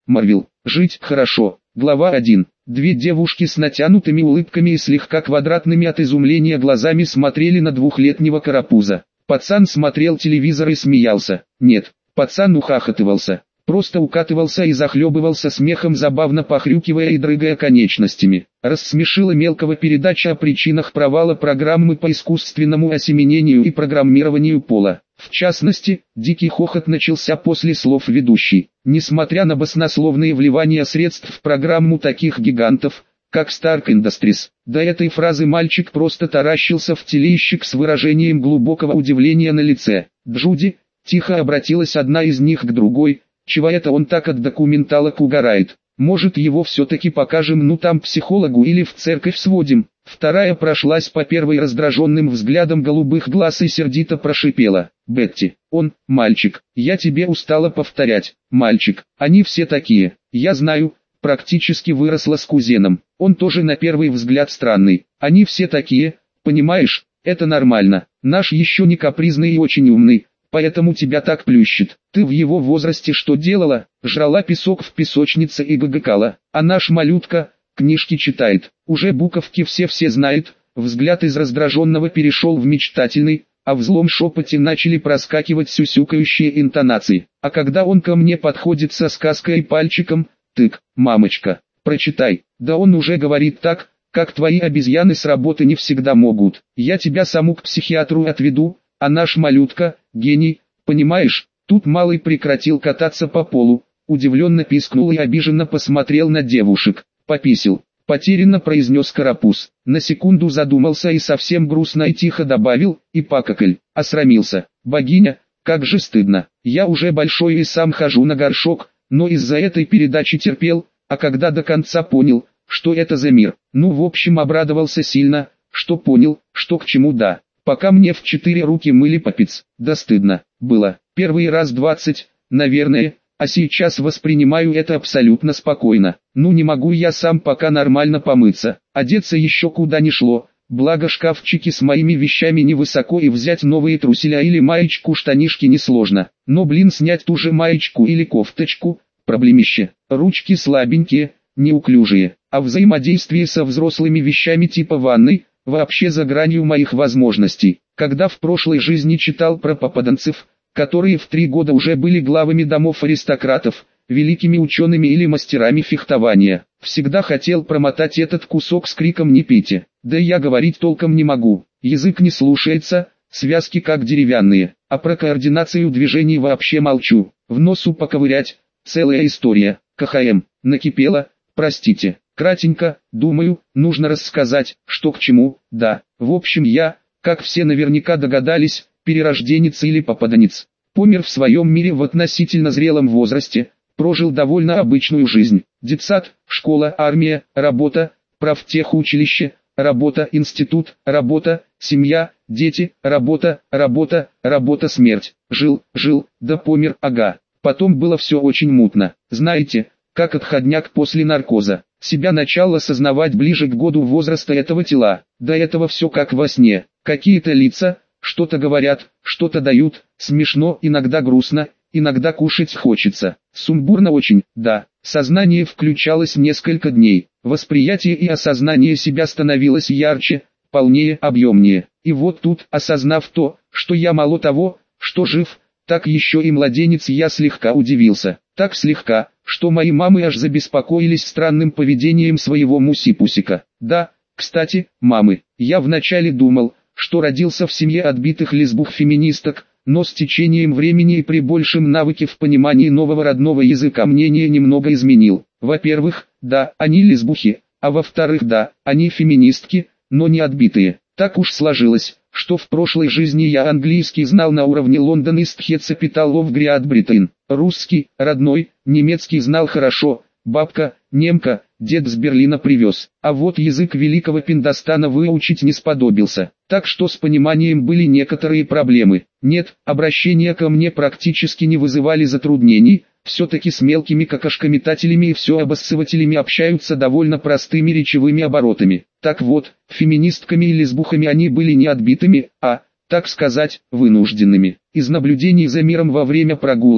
Марвел. Жить хорошо. Глава 1. Две девушки с натянутыми улыбками и слегка квадратными от изумления глазами смотрели на двухлетнего карапуза. Пацан смотрел телевизор и смеялся. Нет, пацан ухахатывался. Просто укатывался и захлебывался смехом, забавно похрюкивая и дрыгая конечностями. Рассмешила мелкого передача о причинах провала программы по искусственному осеменению и программированию пола. В частности, дикий хохот начался после слов ведущей. Несмотря на баснословные вливания средств в программу таких гигантов, как Stark Industries, до этой фразы мальчик просто таращился в телеищик с выражением глубокого удивления на лице. «Джуди», — тихо обратилась одна из них к другой, — «чего это он так от документалок угорает? Может, его все-таки покажем, ну там психологу, или в церковь сводим?» Вторая прошлась по первой раздраженным взглядом голубых глаз и сердито прошипела: «Бетти, он, мальчик, я тебе устала повторять, мальчик, они все такие, я знаю, практически выросла с кузеном, он тоже на первый взгляд странный, они все такие, понимаешь, это нормально, наш еще не капризный и очень умный, поэтому тебя так плющит. Ты в его возрасте что делала? Жрала песок в песочнице и гагакала, а наш малютка книжки читает, уже буковки все знает». Взгляд из раздраженного перешел в мечтательный, а в злом шепоте начали проскакивать сюсюкающие интонации. А когда он ко мне подходит со сказкой и пальчиком: «Тык, мамочка, прочитай», да он уже говорит так, как твои обезьяны с работы не всегда могут. Я тебя саму к психиатру отведу, а наш малютка — гений, понимаешь? Тут малый прекратил кататься по полу, удивленно пискнул и обиженно посмотрел на девушек. «Пописил», — потерянно произнес карапуз. На секунду задумался и совсем грустно и тихо добавил: «И покакаль, осрамился. Богиня, как же стыдно. Я уже большой и сам хожу на горшок, но из-за этой передачи терпел, а когда до конца понял, что это за мир, ну в общем обрадовался сильно, что понял, что к чему, да. Пока мне в 4 руки мыли попец, да стыдно было. Первый раз 20, наверное, а сейчас воспринимаю это абсолютно спокойно. Ну не могу я сам пока нормально помыться, одеться еще куда ни шло, благо шкафчики с моими вещами невысоко и взять новые труселя или маечку штанишки несложно. Но блин, снять ту же маечку или кофточку — проблемище. Ручки слабенькие, неуклюжие, а взаимодействие со взрослыми вещами типа ванной вообще за гранью моих возможностей. Когда в прошлой жизни читал про попаданцев, которые в 3 года уже были главами домов аристократов, великими учеными или мастерами фехтования, всегда хотел промотать этот кусок с криком «не пейте». Да я говорить толком не могу, язык не слушается, связки как деревянные, а про координацию движений вообще молчу. В носу поковырять — целая история. КХМ, накипело, простите. Кратенько, думаю, нужно рассказать, что к чему. Да, в общем я, как все наверняка догадались, перерожденец или попаданец. Помер в своем мире в относительно зрелом возрасте, прожил довольно обычную жизнь. Детсад, школа, армия, работа, профтехучилище, работа, институт, работа, семья, дети, работа, смерть. Жил, да помер, ага. Потом было все очень мутно. Знаете, как отходняк после наркоза. Себя начал осознавать ближе к году возраста этого тела. До этого все как во сне. Какие-то лица, что-то говорят, что-то дают, смешно, иногда грустно, иногда кушать хочется. Сумбурно очень, да. Сознание включалось несколько дней. Восприятие и осознание себя становилось ярче, полнее, объемнее. И вот тут, осознав то, что я мало того, что жив, так еще и младенец, я слегка удивился. Так слегка, что мои мамы аж забеспокоились странным поведением своего муси-пусика. Да, кстати, мамы, я вначале думал, что родился в семье отбитых лесбух-феминисток, но с течением времени и при большем навыке в понимании нового родного языка мнение немного изменил. Во-первых, да, они лесбухи, а во-вторых, да, они феминистки, но не отбитые. Так уж сложилось, что в прошлой жизни я английский знал на уровне London East Heads Capital of Great Britain, русский, родной, немецкий знал хорошо, бабка, немка, дед с Берлина привез, а вот язык великого Пиндостана выучить не сподобился, так что с пониманием были некоторые проблемы. Нет, обращения ко мне практически не вызывали затруднений, все-таки с мелкими какашкометателями и всеобоссывателями общаются довольно простыми речевыми оборотами. Так вот, феминистками и лесбухами они были не отбитыми, а, так сказать, вынужденными. Из наблюдений за миром во время прогулок,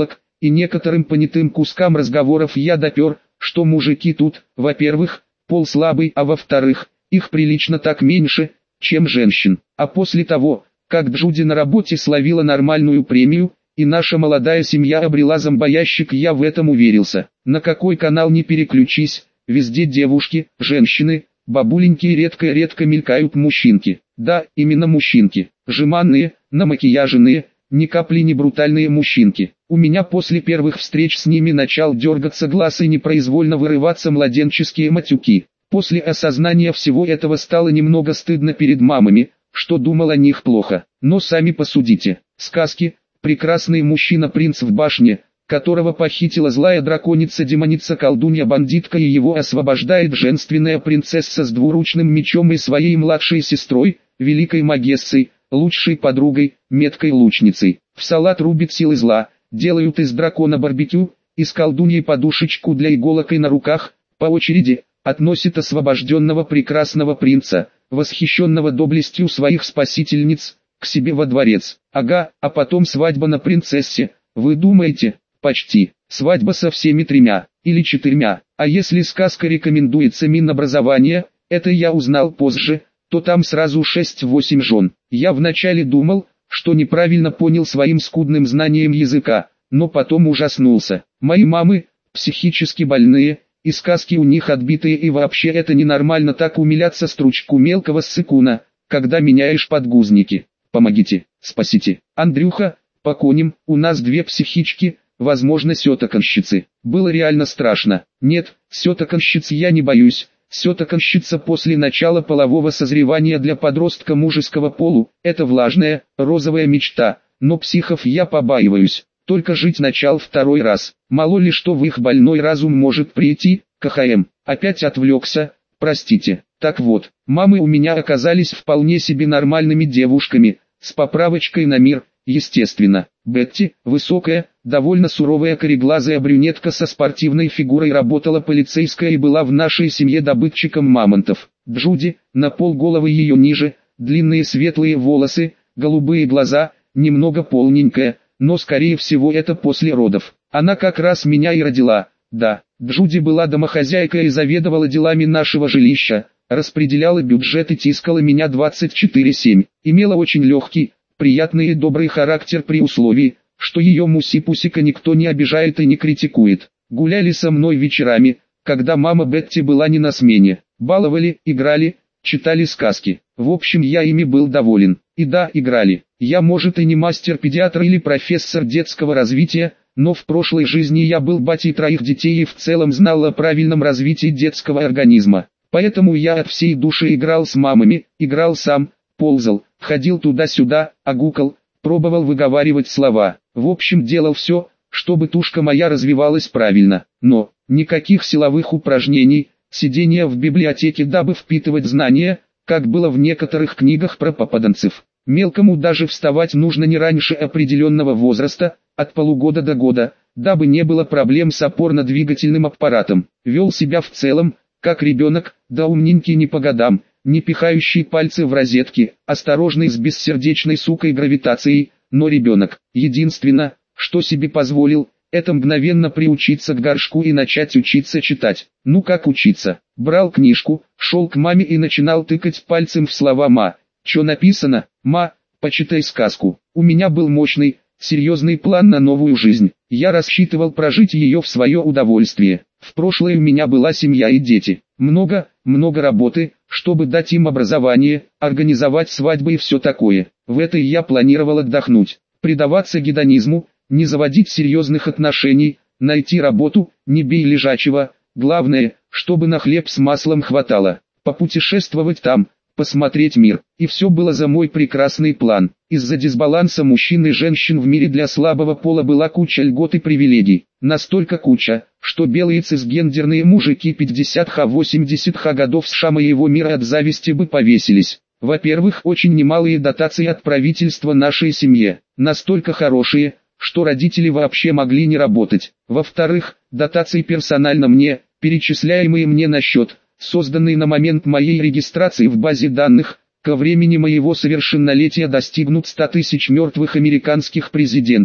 и некоторым понятым кускам разговоров я допер, что мужики тут, во-первых, пол слабый, а во-вторых, их прилично так меньше, чем женщин. А после того, как Джуди на работе словила нормальную премию, и наша молодая семья обрела зомбоящик, я в этом уверился. На какой канал не переключись, везде девушки, женщины, бабуленьки и редко-редко мелькают мужчинки. Да, именно мужчинки. Жеманные, намакияженные, ни капли не брутальные мужчинки. У меня после первых встреч с ними начал дергаться глаз и непроизвольно вырываться младенческие матюки. После осознания всего этого стало немного стыдно перед мамами, что думал о них плохо. Но сами посудите. Сказки. Прекрасный мужчина-принц в башне, которого похитила злая драконица-демоница-колдунья-бандитка, и его освобождает женственная принцесса с двуручным мечом и своей младшей сестрой, великой магессой, лучшей подругой, меткой лучницей. В салат рубит силы зла, делают из дракона барбекю, из колдуньи подушечку для иголок и на руках, по очереди, относит освобожденного прекрасного принца, восхищенного доблестью своих спасительниц, к себе во дворец. Ага, а потом свадьба на принцессе. Вы думаете? Почти. Свадьба со всеми 3 или 4. А если сказка рекомендуется Минобразование, это я узнал позже, то там сразу 6-8 жен. Я вначале думал, что неправильно понял своим скудным знанием языка, но потом ужаснулся. Мои мамы, психически больные, и сказки у них отбитые, и вообще это ненормально так умиляться стручку мелкого ссыкуна, когда меняешь подгузники. Помогите, спасите. Андрюха, по коням, у нас 2 психички, возможно сётоконщицы. Было реально страшно. Нет, сётоконщиц я не боюсь. Сётоконщица после начала полового созревания для подростка мужеского полу – это влажная, розовая мечта, но психов я побаиваюсь. Только жить начал 2 раз. Мало ли что в их больной разум может прийти. КХМ. Опять отвлекся, простите. Так вот, мамы у меня оказались вполне себе нормальными девушками, с поправочкой на мир, естественно. Бетти, высокая, довольно суровая кореглазая брюнетка со спортивной фигурой, работала полицейская и была в нашей семье добытчиком мамонтов. Джуди, на полголовы ее ниже, длинные светлые волосы, голубые глаза, немного полненькая, но скорее всего это после родов. Она как раз меня и родила. Да, Джуди была домохозяйкой и заведовала делами нашего жилища, распределяла бюджет и тискала меня 24/7. Имела очень легкий, приятный и добрый характер при условии, что ее муси-пусика никто не обижает и не критикует. Гуляли со мной вечерами, когда мама Бетти была не на смене. Баловали, играли, читали сказки. В общем, я ими был доволен. И да, играли. Я, может, и не мастер-педиатр или профессор детского развития, но в прошлой жизни я был батей 3 детей и в целом знал о правильном развитии детского организма. Поэтому я от всей души играл с мамами, играл сам, ползал, ходил туда-сюда, огукал, пробовал выговаривать слова. В общем, делал все, чтобы тушка моя развивалась правильно. Но, никаких силовых упражнений, сидения в библиотеке, дабы впитывать знания, как было в некоторых книгах про попаданцев. Мелкому даже вставать нужно не раньше определенного возраста, от полугода до года, дабы не было проблем с опорно-двигательным аппаратом. Вел себя в целом, как ребенок, да умненький не по годам, не пихающий пальцы в розетки, осторожный с бессердечной сукой гравитацией, но ребенок. Единственное, что себе позволил, это мгновенно приучиться к горшку и начать учиться читать. Ну как учиться? Брал книжку, шел к маме и начинал тыкать пальцем в слова «ма». Чё написано? «Ма, почитай сказку». У меня был мощный, серьезный план на новую жизнь. Я рассчитывал прожить ее в свое удовольствие. В прошлое у меня была семья и дети. Много работы, чтобы дать им образование, организовать свадьбы и все такое. В этой я планировал отдохнуть. Предаваться гедонизму, не заводить серьезных отношений, найти работу, не бей лежачего. Главное, чтобы на хлеб с маслом хватало. Попутешествовать там, посмотреть мир. И все было за мой прекрасный план. Из-за дисбаланса мужчин и женщин в мире для слабого пола была куча льгот и привилегий. Настолько куча, что белые цисгендерные мужики 50-80 годов США моего мира от зависти бы повесились. Во-первых, очень немалые дотации от правительства нашей семье. Настолько хорошие, что родители вообще могли не работать. Во-вторых, дотации персонально мне, перечисляемые мне на счет, созданный на момент моей регистрации в базе данных, ко времени моего совершеннолетия достигнут 100 тысяч мертвых американских президентов.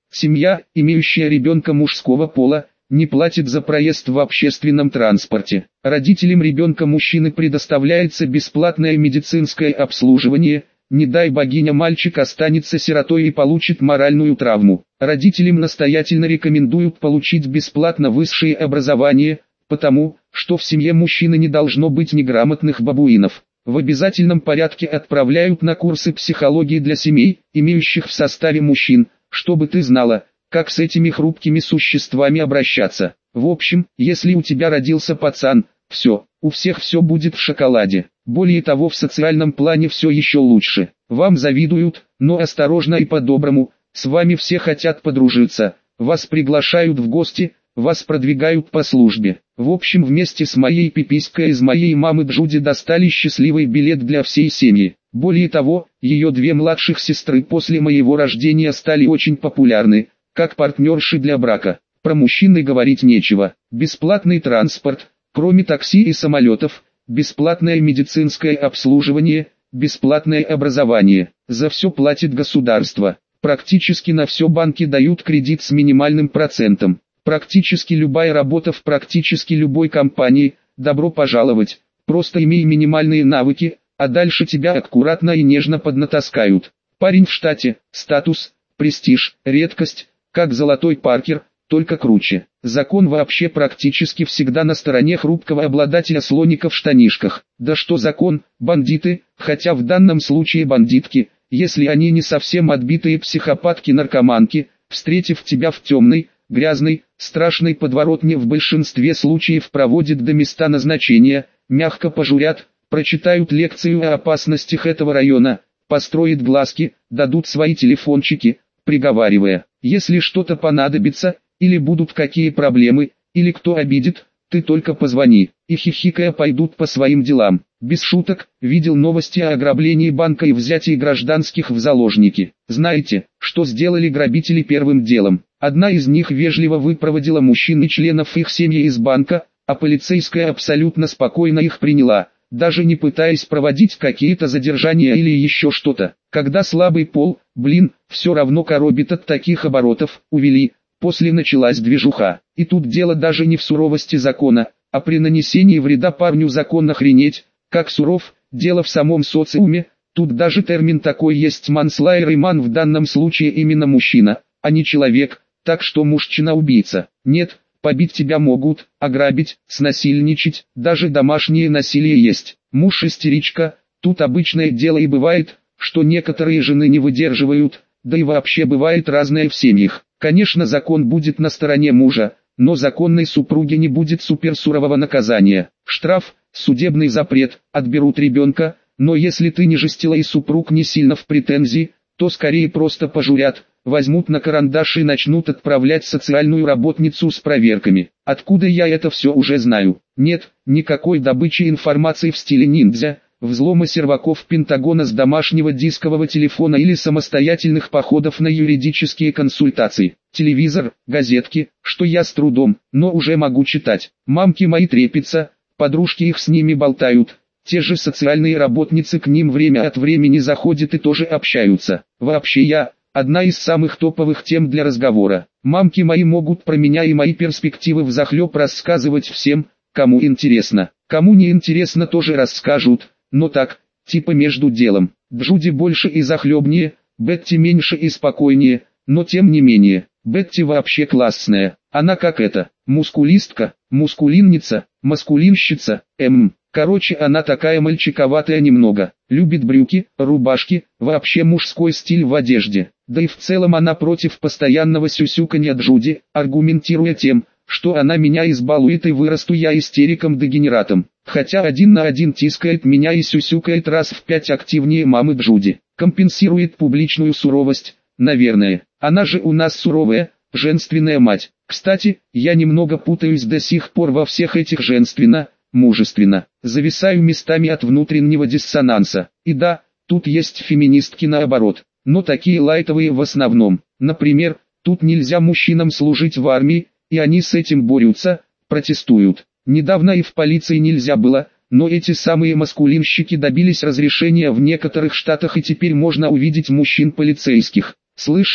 Семья, имеющая ребенка мужского пола, не платит за проезд в общественном транспорте. Родителям ребенка мужчины предоставляется бесплатное медицинское обслуживание. Не дай богиня, мальчик останется сиротой и получит моральную травму. Родителям настоятельно рекомендуют получить бесплатно высшее образование, потому что в семье мужчины не должно быть неграмотных бабуинов. В обязательном порядке отправляют на курсы психологии для семей, имеющих в составе мужчин, чтобы ты знала, как с этими хрупкими существами обращаться. В общем, если у тебя родился пацан, все, у всех все будет в шоколаде. Более того, в социальном плане все еще лучше. Вам завидуют, но осторожно и по-доброму, с вами все хотят подружиться, вас приглашают в гости, вас продвигают по службе. В общем, вместе с моей пиписькой из моей мамы Джуди достали счастливый билет для всей семьи. Более того, ее две младших сестры после моего рождения стали очень популярны, как партнерши для брака. Про мужчин и говорить нечего. Бесплатный транспорт, кроме такси и самолетов, бесплатное медицинское обслуживание, бесплатное образование. За все платит государство. Практически на все банки дают кредит с минимальным процентом. Практически любая работа в практически любой компании, добро пожаловать, просто имей минимальные навыки, а дальше тебя аккуратно и нежно поднатаскают. Парень в штате, статус, престиж, редкость, как золотой Паркер, только круче. Закон вообще практически всегда на стороне хрупкого обладателя слоника в штанишках. Да что закон, бандиты, хотя в данном случае бандитки, если они не совсем отбитые психопатки-наркоманки, встретив тебя в темной, грязной, страшной подворотне в большинстве случаев проводят до места назначения, мягко пожурят, прочитают лекцию о опасностях этого района, построят глазки, дадут свои телефончики, приговаривая, если что-то понадобится, или будут какие проблемы, или кто обидит, ты только позвони, и хихикая пойдут по своим делам. Без шуток, видел новости о ограблении банка и взятии гражданских в заложники. Знаете, что сделали грабители первым делом? Одна из них вежливо выпроводила мужчин и членов их семьи из банка, а полицейская абсолютно спокойно их приняла, даже не пытаясь проводить какие-то задержания или еще что-то. Когда слабый пол, все равно коробит от таких оборотов, увели. После началась движуха, и тут дело даже не в суровости закона, а при нанесении вреда парню закон охренеть, как суров, дело в самом социуме, тут даже термин такой есть манслайер и ман в данном случае именно мужчина, а не человек, так что мужчина-убийца. Нет, побить тебя могут, ограбить, снасильничать, даже домашнее насилие есть. Муж-истеричка, тут обычное дело и бывает, что некоторые жены не выдерживают, да и вообще бывает разное в семьях. Конечно, закон будет на стороне мужа, но законной супруге не будет суперсурового наказания. Штраф, судебный запрет, отберут ребенка, но если ты не жестила и супруг не сильно в претензии, то скорее просто пожурят, возьмут на карандаш и начнут отправлять социальную работницу с проверками. Откуда я это все уже знаю? Нет, никакой добычи информации в стиле ниндзя, взлома серваков Пентагона с домашнего дискового телефона или самостоятельных походов на юридические консультации. Телевизор, газетки, что я с трудом, но уже могу читать. Мамки мои трепятся, подружки их с ними болтают. Те же социальные работницы к ним время от времени заходят и тоже общаются. Вообще я, одна из самых топовых тем для разговора. Мамки мои могут про меня и мои перспективы взахлеб рассказывать всем, кому интересно. Кому не интересно, тоже расскажут. Но так, типа между делом. Джуди больше и захлебнее, Бетти меньше и спокойнее, но тем не менее, Бетти вообще классная. Она как это, мускулистка, мускулинница, маскулинщица, Короче, она такая мальчиковатая немного, любит брюки, рубашки, вообще мужской стиль в одежде. Да и в целом она против постоянного сюсюканья Джуди, аргументируя тем, что она меня избалует и вырасту я истериком-дегенератом. Хотя 1 на 1 тискает меня и сюсюкает раз в 5 активнее мамы Джуди. Компенсирует публичную суровость, наверное. Она же у нас суровая, женственная мать. Кстати, я немного путаюсь до сих пор во всех этих женственно, мужественно. Зависаю местами от внутреннего диссонанса. И да, тут есть феминистки наоборот. Но такие лайтовые в основном. Например, тут нельзя мужчинам служить в армии, и они с этим борются, протестуют. Недавно и в полиции нельзя было, но эти самые маскулинщики добились разрешения в некоторых штатах и теперь можно увидеть мужчин-полицейских. Слышал,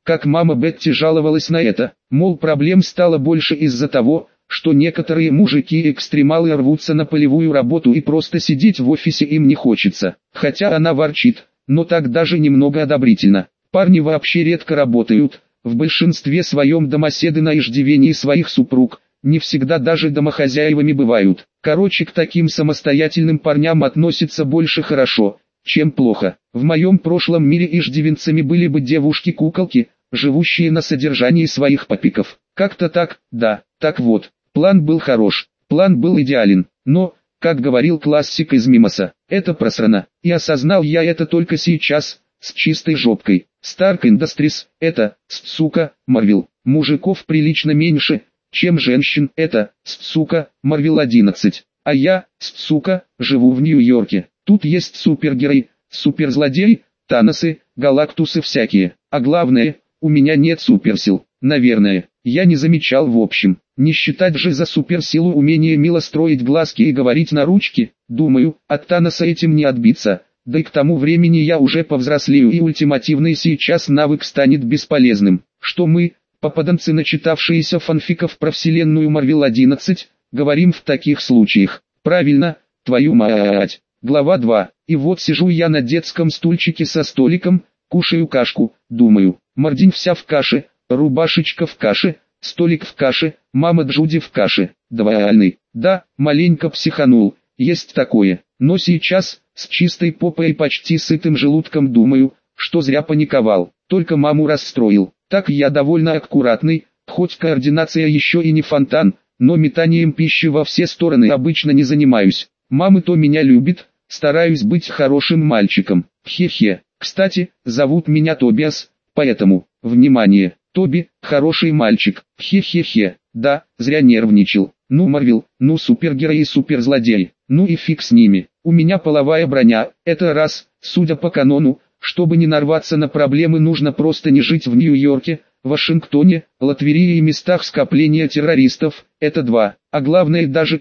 как мама Бетти жаловалась на это, мол, проблем стало больше из-за того, что некоторые мужики-экстремалы рвутся на полевую работу и просто сидеть в офисе им не хочется. Хотя она ворчит, но так даже немного одобрительно. Парни вообще редко работают, в большинстве своем домоседы на иждивении своих супруг, не всегда даже домохозяевами бывают. Короче, к таким самостоятельным парням относятся больше хорошо, чем плохо. В моем прошлом мире иждивенцами были бы девушки-куколки, живущие на содержании своих папиков. Как-то так, да, так вот. План был хорош, план был идеален, но, как говорил классик из Мимоса, это просрано. И осознал я это только сейчас, с чистой жопкой. Stark Industries, это, сука, Marvel. Мужиков прилично меньше, чем женщин, это, сука, Marvel 11. А я, сука, живу в Нью-Йорке. Тут есть супергерои, суперзлодеи, Таносы, Галактусы всякие. А главное, у меня нет суперсил. Наверное, я не замечал в общем. Не считать же за суперсилу умение мило строить глазки и говорить на ручки. Думаю, от Таноса этим не отбиться. Да и к тому времени я уже повзрослею, и ультимативный сейчас навык станет бесполезным. Что мы, попаданцы, начитавшиеся фанфиков про вселенную Marvel 11, говорим в таких случаях? Правильно, твою мать. Глава 2. И вот сижу я на детском стульчике со столиком, кушаю кашку, думаю, мордень вся в каше, рубашечка в каше, столик в каше, мама Джуди в каше. Двойный. Да, маленько психанул, есть такое. Но сейчас, с чистой попой и почти сытым желудком думаю, что зря паниковал, только маму расстроил. Так я довольно аккуратный, хоть координация еще и не фонтан, но метанием пищи во все стороны обычно не занимаюсь. Мама то меня любит, стараюсь быть хорошим мальчиком. Хе-хе. Кстати, зовут меня Тобиас, поэтому, внимание, Тоби, хороший мальчик. Хе-хе-хе. Да, зря нервничал. Ну Марвел, ну супергерои и суперзлодеи, ну и фиг с ними. У меня половая броня, это раз, судя по канону, чтобы не нарваться на проблемы, нужно просто не жить в Нью-Йорке, Вашингтоне, Латвии и местах скопления террористов, это два. А главное, даже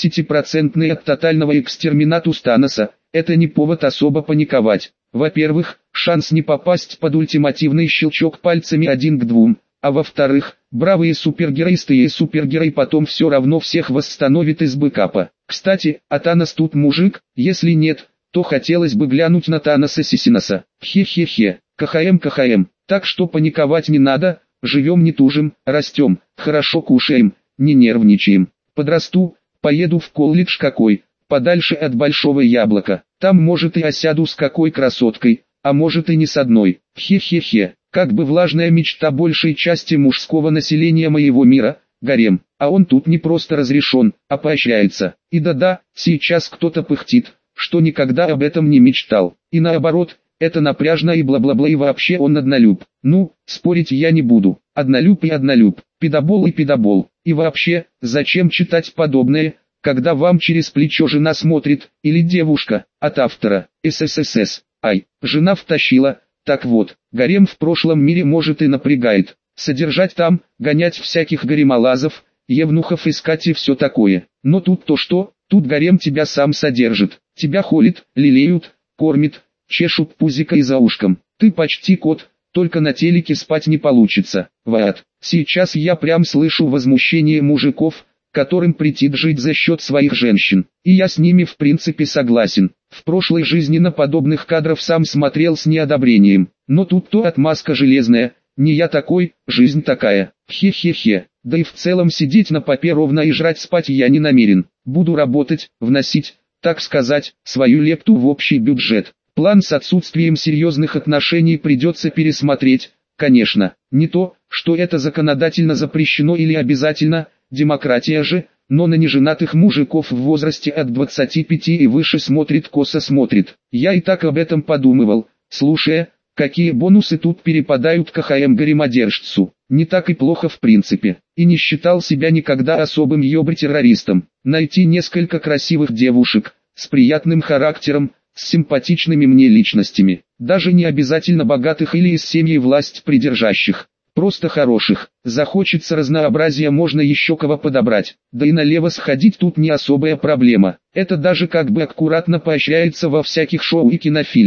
50% от тотального экстерминату Таноса, это не повод особо паниковать. Во-первых, шанс не попасть под ультимативный щелчок пальцами 1 к 2. А во-вторых, бравые супергероисты и супергерой потом все равно всех восстановит из бэкапа. Кстати, а Танос тут мужик? Если нет, то хотелось бы глянуть на Таноса Сисиноса. Хе-хе-хе, КХМ. Так что паниковать не надо, живем не тужим, растем, хорошо кушаем, не нервничаем. Подрасту, поеду в колледж какой, подальше от большого яблока. Там может и осяду с какой красоткой, а может и не с одной. Хе-хе-хе. Как бы влажная мечта большей части мужского населения моего мира, гарем, а он тут не просто разрешен, а поощряется. И да-да, сейчас кто-то пыхтит, что никогда об этом не мечтал. И наоборот, это напряжно и бла-бла-бла, и вообще он однолюб. Ну, спорить я не буду. Однолюб и однолюб, педобол и педобол. И вообще, зачем читать подобное, когда вам через плечо жена смотрит, или девушка, от автора, СССС. Ай, жена втащила. Так вот, гарем в прошлом мире может и напрягает. Содержать там, гонять всяких гаремолазов, евнухов искать и все такое. Но тут то что, тут гарем тебя сам содержит. Тебя холит, лелеют, кормит, чешут пузико и за ушком. Ты почти кот, только на телеке спать не получится. Вот, сейчас я прям слышу возмущение мужиков, которым претит жить за счет своих женщин. И я с ними в принципе согласен. В прошлой жизни на подобных кадров сам смотрел с неодобрением. Но тут то отмазка железная, не я такой, жизнь такая. Хе-хе-хе. Да и в целом сидеть на попе ровно и жрать спать я не намерен. Буду работать, вносить, так сказать, свою лепту в общий бюджет. План с отсутствием серьезных отношений придется пересмотреть, конечно. Не то, что это законодательно запрещено или обязательно, демократия же, но на неженатых мужиков в возрасте от 25 и выше косо смотрит. Я и так об этом подумывал, слушая, какие бонусы тут перепадают КХМ-гаремодержцу. Не так и плохо в принципе. И не считал себя никогда особым ёбы-террористом. Найти несколько красивых девушек, с приятным характером, с симпатичными мне личностями. Даже не обязательно богатых или из семьи власть придержащих. Просто хороших. Захочется разнообразия, можно еще кого подобрать. Да и налево сходить тут не особая проблема. Это даже как бы аккуратно поощряется во всяких шоу и кинофильмах.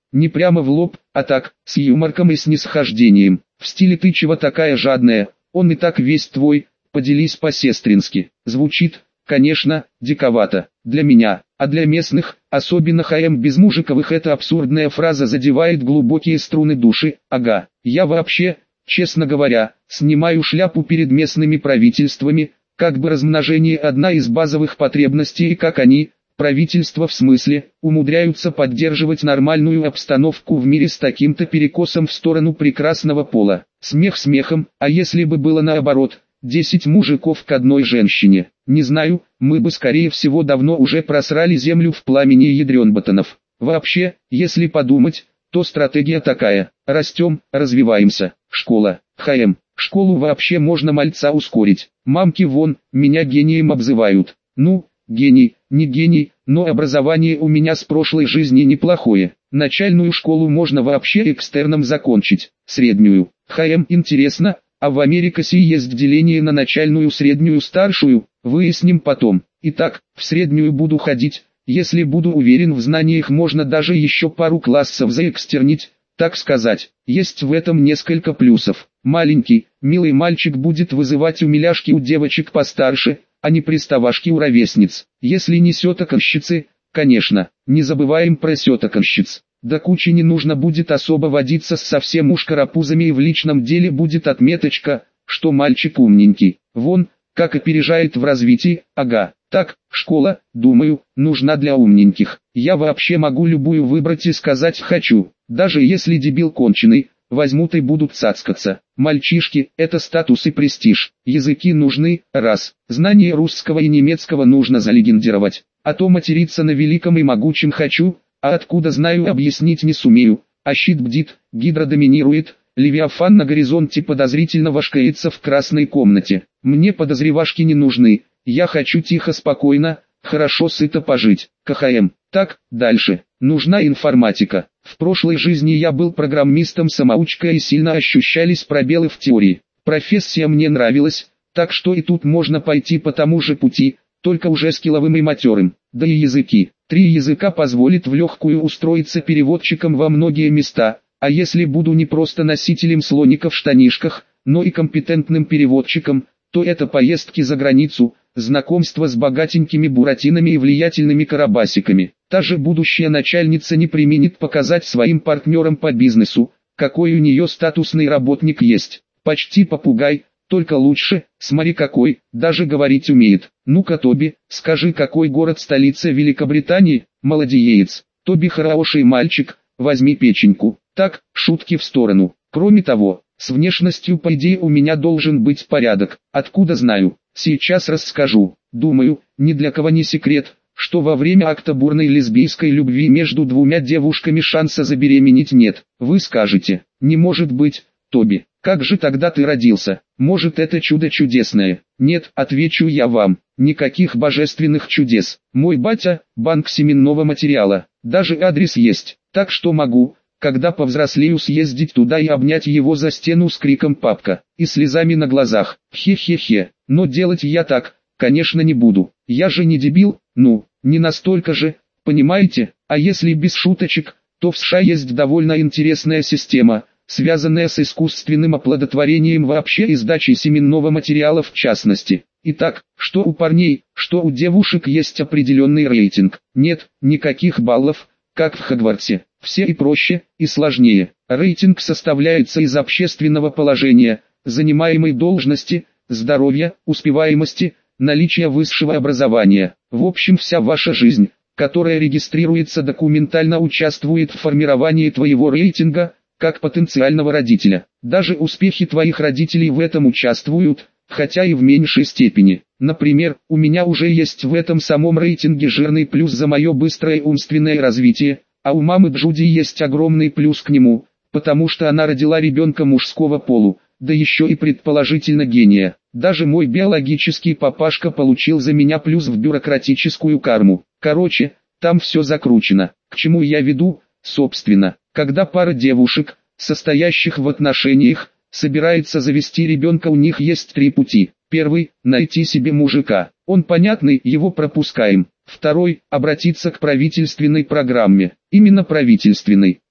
Не прямо в лоб, а так, с юморком и снисхождением. В стиле «ты чего такая жадная, он и так весь твой, поделись по-сестрински». Звучит, конечно, диковато. Для меня, а для местных, особенно Безмужиковых, эта абсурдная фраза задевает глубокие струны души. Ага, я вообще, честно говоря, снимаю шляпу перед местными правительствами, как бы размножение одна из базовых потребностей, и как они, правительство в смысле, умудряются поддерживать нормальную обстановку в мире с таким-то перекосом в сторону прекрасного пола. Смех смехом, а если бы было наоборот, 10 мужиков к одной женщине, не знаю, мы бы скорее всего давно уже просрали землю в пламени ядрёнботанов. Вообще, если подумать, то стратегия такая: растем, развиваемся. Школа, школу вообще можно мальца ускорить. Мамки вон, меня гением обзывают. Ну, гений, не гений, но образование у меня с прошлой жизни неплохое. Начальную школу можно вообще экстерном закончить, среднюю. Интересно, а в Америкасе есть деление на начальную, среднюю, старшую? Выясним потом. Итак, в среднюю буду ходить, если буду уверен в знаниях, можно даже еще пару классов заэкстернить, так сказать. Есть в этом несколько плюсов. Маленький, милый мальчик будет вызывать умиляшки у девочек постарше, а не приставашки у ровесниц. Если не сётоконщицы, конечно, не забываем про сётоконщиц. До кучи не нужно будет особо водиться с совсем уж карапузами, и в личном деле будет отметочка, что мальчик умненький. Вон, как опережает в развитии. Ага, так, школа, думаю, нужна для умненьких. Я вообще могу любую выбрать и сказать «хочу». Даже если дебил конченый, возьмут и будут цацкаться. Мальчишки, это статус и престиж. Языки нужны, раз. Знание русского и немецкого нужно залегендировать. А то материться на великом и могучем хочу, а откуда знаю, объяснить не сумею. А щит бдит, гидра доминирует, левиафан на горизонте подозрительно вошкается в красной комнате. Мне подозревашки не нужны, я хочу тихо, спокойно, хорошо, сыто пожить. Так, дальше. Нужна информатика. В прошлой жизни я был программистом-самоучкой, и сильно ощущались пробелы в теории. Профессия мне нравилась, так что и тут можно пойти по тому же пути, только уже скилловым и матерым. Да и языки. 3 языка позволит в легкую устроиться переводчиком во многие места, а если буду не просто носителем слоника в штанишках, но и компетентным переводчиком, то это поездки за границу, знакомство с богатенькими буратинами и влиятельными карабасиками. Та же будущая начальница не преминет показать своим партнерам по бизнесу, какой у нее статусный работник есть. Почти попугай, только лучше, смотри какой, даже говорить умеет. Ну-ка, Тоби, скажи, какой город столица Великобритании? Молодеец. Тоби хороший мальчик, возьми печеньку. Так, шутки в сторону. Кроме того, с внешностью по идее у меня должен быть порядок. Откуда знаю? Сейчас расскажу. Думаю, ни для кого не секрет, что во время акта бурной лесбийской любви между двумя девушками шанса забеременеть нет. Вы скажете, не может быть, Тоби, как же тогда ты родился? Может, это чудо чудесное? Нет, отвечу я вам, никаких божественных чудес. Мой батя – банк семенного материала, даже адрес есть, так что могу, когда повзрослею, съездить туда и обнять его за стену с криком «папка» и слезами на глазах. Хе-хе-хе, но делать я так, конечно, не буду. Я же не дебил, ну, не настолько же, понимаете? А если без шуточек, то в США есть довольно интересная система, связанная с искусственным оплодотворением вообще и сдачей семенного материала в частности. Итак, что у парней, что у девушек есть определенный рейтинг. Нет, никаких баллов, как в Хогвартсе. Все и проще, и сложнее. Рейтинг составляется из общественного положения, занимаемой должности, здоровья, успеваемости, наличия высшего образования. В общем, вся ваша жизнь, которая регистрируется документально, участвует в формировании твоего рейтинга, как потенциального родителя. Даже успехи твоих родителей в этом участвуют, хотя и в меньшей степени. Например, у меня уже есть в этом самом рейтинге жирный плюс за мое быстрое умственное развитие, а у мамы Джуди есть огромный плюс к нему, потому что она родила ребенка мужского пола, да еще и предположительно гения. Даже мой биологический папашка получил за меня плюс в бюрократическую карму. Короче, там все закручено. К чему я веду, собственно, когда пара девушек, состоящих в отношениях, собирается завести ребенка, у них есть 3 пути. Первый – найти себе мужика. Он понятный, его пропускаем. Второй – обратиться к правительственной программе. Именно правительственной.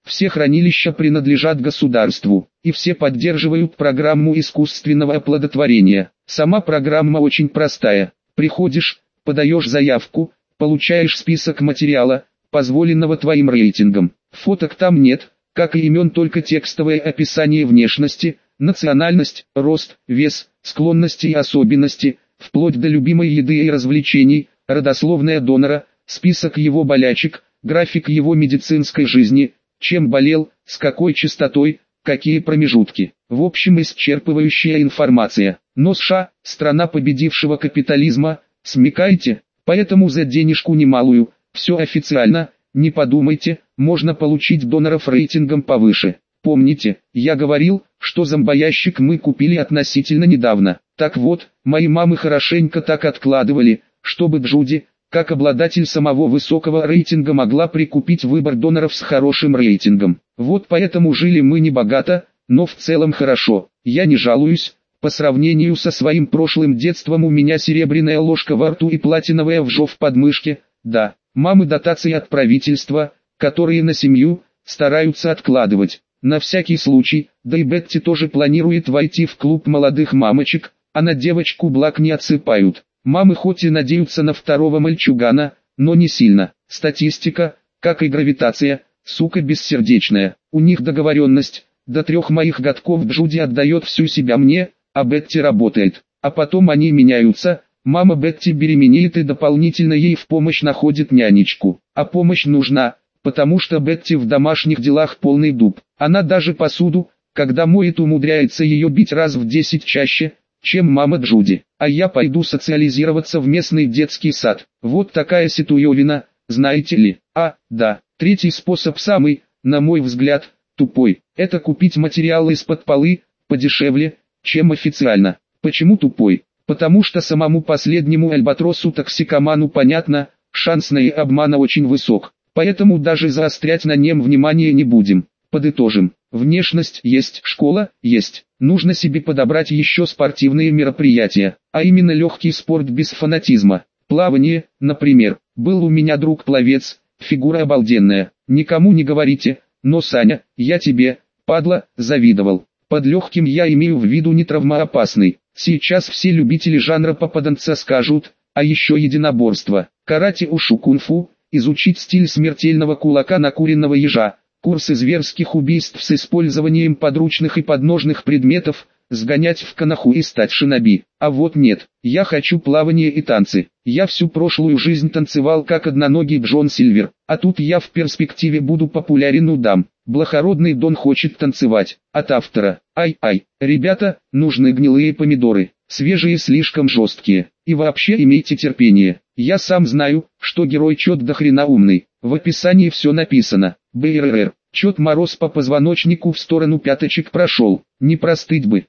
Все хранилища принадлежат государству, и все поддерживают программу искусственного оплодотворения. Сама программа очень простая. Приходишь, подаешь заявку, получаешь список материала, позволенного твоим рейтингом. Фоток там нет, как и имен, только текстовое описание внешности, национальность, рост, вес, склонности и особенности, вплоть до любимой еды и развлечений, родословная донора, список его болячек, график его медицинской жизни, чем болел, с какой частотой, какие промежутки. В общем, исчерпывающая информация. Но США, страна победившего капитализма, смекайте, поэтому за денежку немалую, все официально, не подумайте, можно получить доноров рейтингом повыше. Помните, я говорил, что зомбоящик мы купили относительно недавно. Так вот, мои мамы хорошенько так откладывали, чтобы Джуди, как обладатель самого высокого рейтинга, могла прикупить выбор доноров с хорошим рейтингом. Вот поэтому жили мы не богато, но в целом хорошо. Я не жалуюсь, по сравнению со своим прошлым детством у меня серебряная ложка во рту и платиновая вжо в подмышке. Да, мамы дотации от правительства, которые на семью стараются откладывать. На всякий случай, да и Бетти тоже планирует войти в клуб молодых мамочек, а на девочку благ не отсыпают. Мамы хоть и надеются на второго мальчугана, но не сильно. Статистика, как и гравитация, сука бессердечная. У них договоренность, до 3 моих годков Джуди отдает всю себя мне, а Бетти работает. А потом они меняются, мама Бетти беременеет и дополнительно ей в помощь находит нянечку. А помощь нужна, потому что Бетти в домашних делах полный дуб. Она даже посуду, когда моет, умудряется ее бить раз в 10 чаще, чем мама Джуди. А я пойду социализироваться в местный детский сад. Вот такая ситуевина, знаете ли. Да, третий способ самый, на мой взгляд, тупой. Это купить материалы из-под полы, подешевле, чем официально. Почему тупой? Потому что самому последнему альбатросу-токсикоману понятно, шанс на обмана очень высок. Поэтому даже заострять на нем внимание не будем. Подытожим. Внешность есть, школа есть. Нужно себе подобрать еще спортивные мероприятия, а именно легкий спорт без фанатизма. Плавание, например. Был у меня друг-пловец, фигура обалденная. Никому не говорите, но Саня, я тебе, падла, завидовал. Под легким я имею в виду не травмоопасный. Сейчас все любители жанра попаданца скажут, а еще единоборство, карате, ушу, кунг-фу, изучить стиль смертельного кулака накуренного ежа, курсы зверских убийств с использованием подручных и подножных предметов, сгонять в канаху и стать шиноби. А вот нет, я хочу плавание и танцы. Я всю прошлую жизнь танцевал как одноногий Джон Сильвер, а тут я в перспективе буду популярен у дам. Благородный Дон хочет танцевать. От автора. Ай-ай, ребята, нужны гнилые помидоры, свежие слишком жесткие. И вообще имейте терпение. Я сам знаю, что герой чет до хрена умный. В описании все написано. БРР. Чет мороз по позвоночнику в сторону пяточек прошел. Не простыть бы.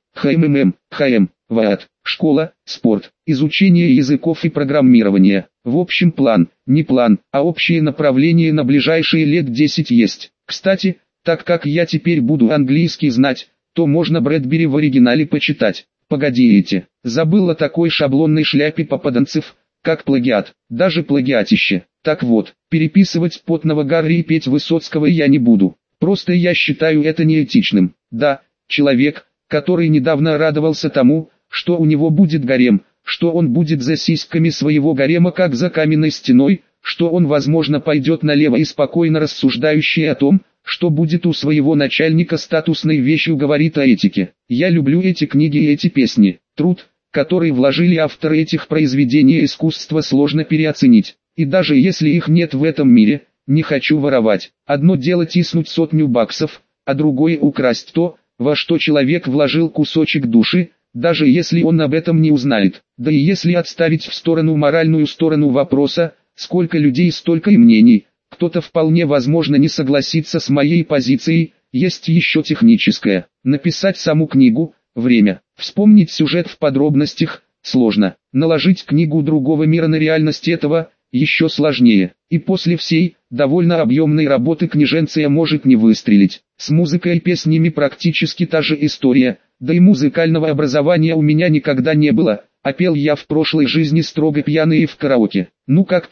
ХМ. ВААТ. Школа, спорт, изучение языков и программирование. В общем, план, не план, а общее направление на ближайшие лет 10 есть. Кстати, так как я теперь буду английский знать, то можно Брэдбери в оригинале почитать. Погодите, забыл о такой шаблонной шляпе попаданцев, как плагиат, даже плагиатище. Так вот, переписывать потного Гарри и петь Высоцкого я не буду. Просто я считаю это неэтичным. Да, человек, который недавно радовался тому, что у него будет гарем, что он будет за сиськами своего гарема как за каменной стеной, что он возможно пойдет налево и спокойно рассуждающий о том, что будет у своего начальника статусной вещью, говорит о этике. Я люблю эти книги и эти песни. Труд, который вложили авторы этих произведений искусства, сложно переоценить. И даже если их нет в этом мире, не хочу воровать. Одно дело тиснуть $100, а другое украсть то, во что человек вложил кусочек души, даже если он об этом не узнает. Да и если отставить в сторону моральную сторону вопроса, сколько людей столько и мнений, кто-то вполне возможно не согласится с моей позицией, есть еще техническое. Написать саму книгу – время. Вспомнить сюжет в подробностях – сложно. Наложить книгу другого мира на реальность этого – еще сложнее. И после всей, довольно объемной работы книженция может не выстрелить. С музыкой и песнями практически та же история, да и музыкального образования у меня никогда не было, а пел я в прошлой жизни строго пьяный и в караоке. Ну как пел,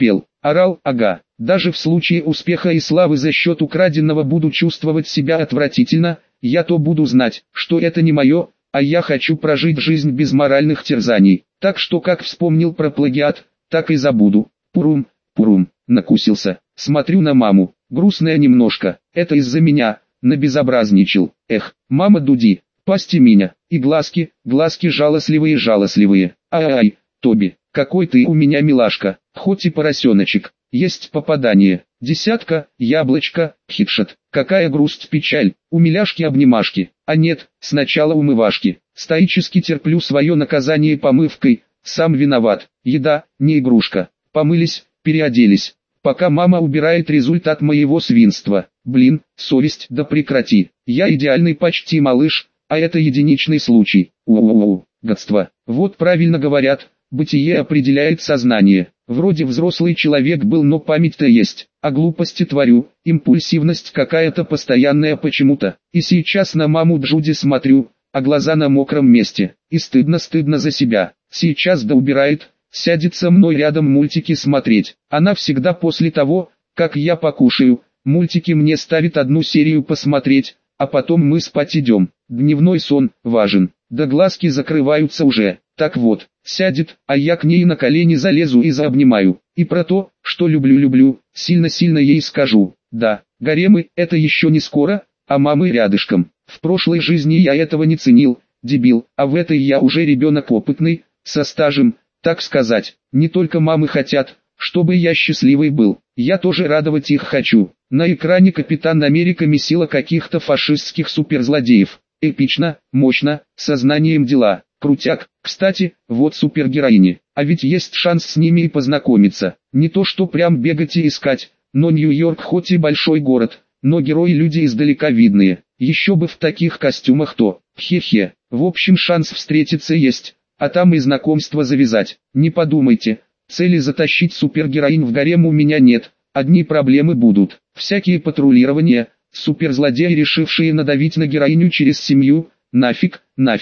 Орал, ага. Даже в случае успеха и славы за счет украденного буду чувствовать себя отвратительно, я то буду знать, что это не мое, а я хочу прожить жизнь без моральных терзаний. Так что как вспомнил про плагиат, так и забуду. Пурум, пурум, накусился. Смотрю на маму, грустная немножко, это из-за меня, набезобразничал. Эх, мама Дуди, пасти меня, и глазки, глазки жалостливые. Ай-ай, Тоби, какой ты у меня милашка, хоть и поросеночек. Есть попадание. Десятка, яблочко, хитшот. Какая грусть печаль, у миляшки обнимашки. А нет, сначала умывашки. Стоически терплю свое наказание помывкой, сам виноват. Еда, не игрушка. Помылись, переоделись. Пока мама убирает результат моего свинства. Блин, совесть, да прекрати. Я идеальный почти малыш, а это единичный случай. У-у-у, гадство. Вот правильно говорят, бытие определяет сознание. Вроде взрослый человек был, но память-то есть, а глупости творю, импульсивность какая-то постоянная почему-то. И сейчас на маму Джуди смотрю, а глаза на мокром месте, и стыдно за себя. Сейчас да убирает, сядет со мной рядом мультики смотреть. Она всегда после того, как я покушаю, мультики мне ставит одну серию посмотреть, а потом мы спать идем. Дневной сон важен, да глазки закрываются уже. Так вот, сядет, а я к ней на колени залезу и заобнимаю. И про то, что люблю, сильно ей скажу. Да, гаремы, это еще не скоро, а мамы рядышком. В прошлой жизни я этого не ценил, дебил, а в этой я уже ребенок опытный, со стажем, так сказать. Не только мамы хотят, чтобы я счастливый был, я тоже радовать их хочу. На экране Капитан Америка месила каких-то фашистских суперзлодеев. Эпично, мощно, сознанием дела. Крутяк, кстати, вот супергероини, а ведь есть шанс с ними и познакомиться. Не то что прям бегать и искать, но Нью-Йорк хоть и большой город, но герои люди издалека видные. Еще бы в таких костюмах то, хе-хе. В общем шанс встретиться есть, а там и знакомство завязать. Не подумайте, цели затащить супергероинь в гарем у меня нет, одни проблемы будут. Всякие патрулирования, суперзлодеи, решившие надавить на героиню через семью, нафиг.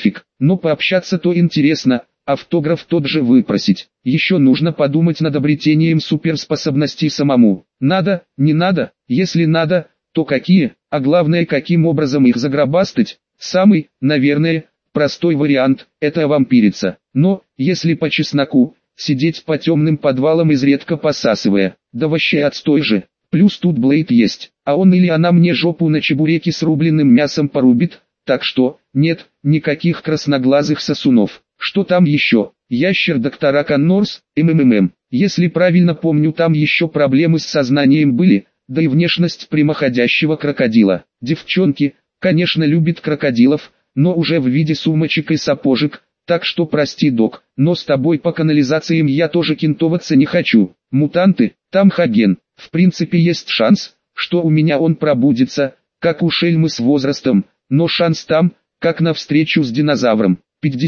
Но пообщаться то интересно, автограф тот же выпросить. Еще нужно подумать над обретением суперспособностей самому. Надо, не надо, если надо, то какие, а главное каким образом их загробастать. Самый, наверное, простой вариант – это вампирица. Но, если по чесноку, сидеть по темным подвалам изредка посасывая, да вообще отстой же. Плюс тут Блейд есть, а он или она мне жопу на чебуреки с рубленым мясом порубит. Так что, нет, никаких красноглазых сосунов. Что там еще? Ящер доктора Коннорс, МММ. Если правильно помню, там еще проблемы с сознанием были, да и внешность прямоходящего крокодила. Девчонки, конечно, любят крокодилов, но уже в виде сумочек и сапожек, так что прости, док, но с тобой по канализациям я тоже кентоваться не хочу. Мутанты, там Хаген, в принципе есть шанс, что у меня он пробудится, как у шельмы с возрастом. Но шанс там, как на встречу с динозавром,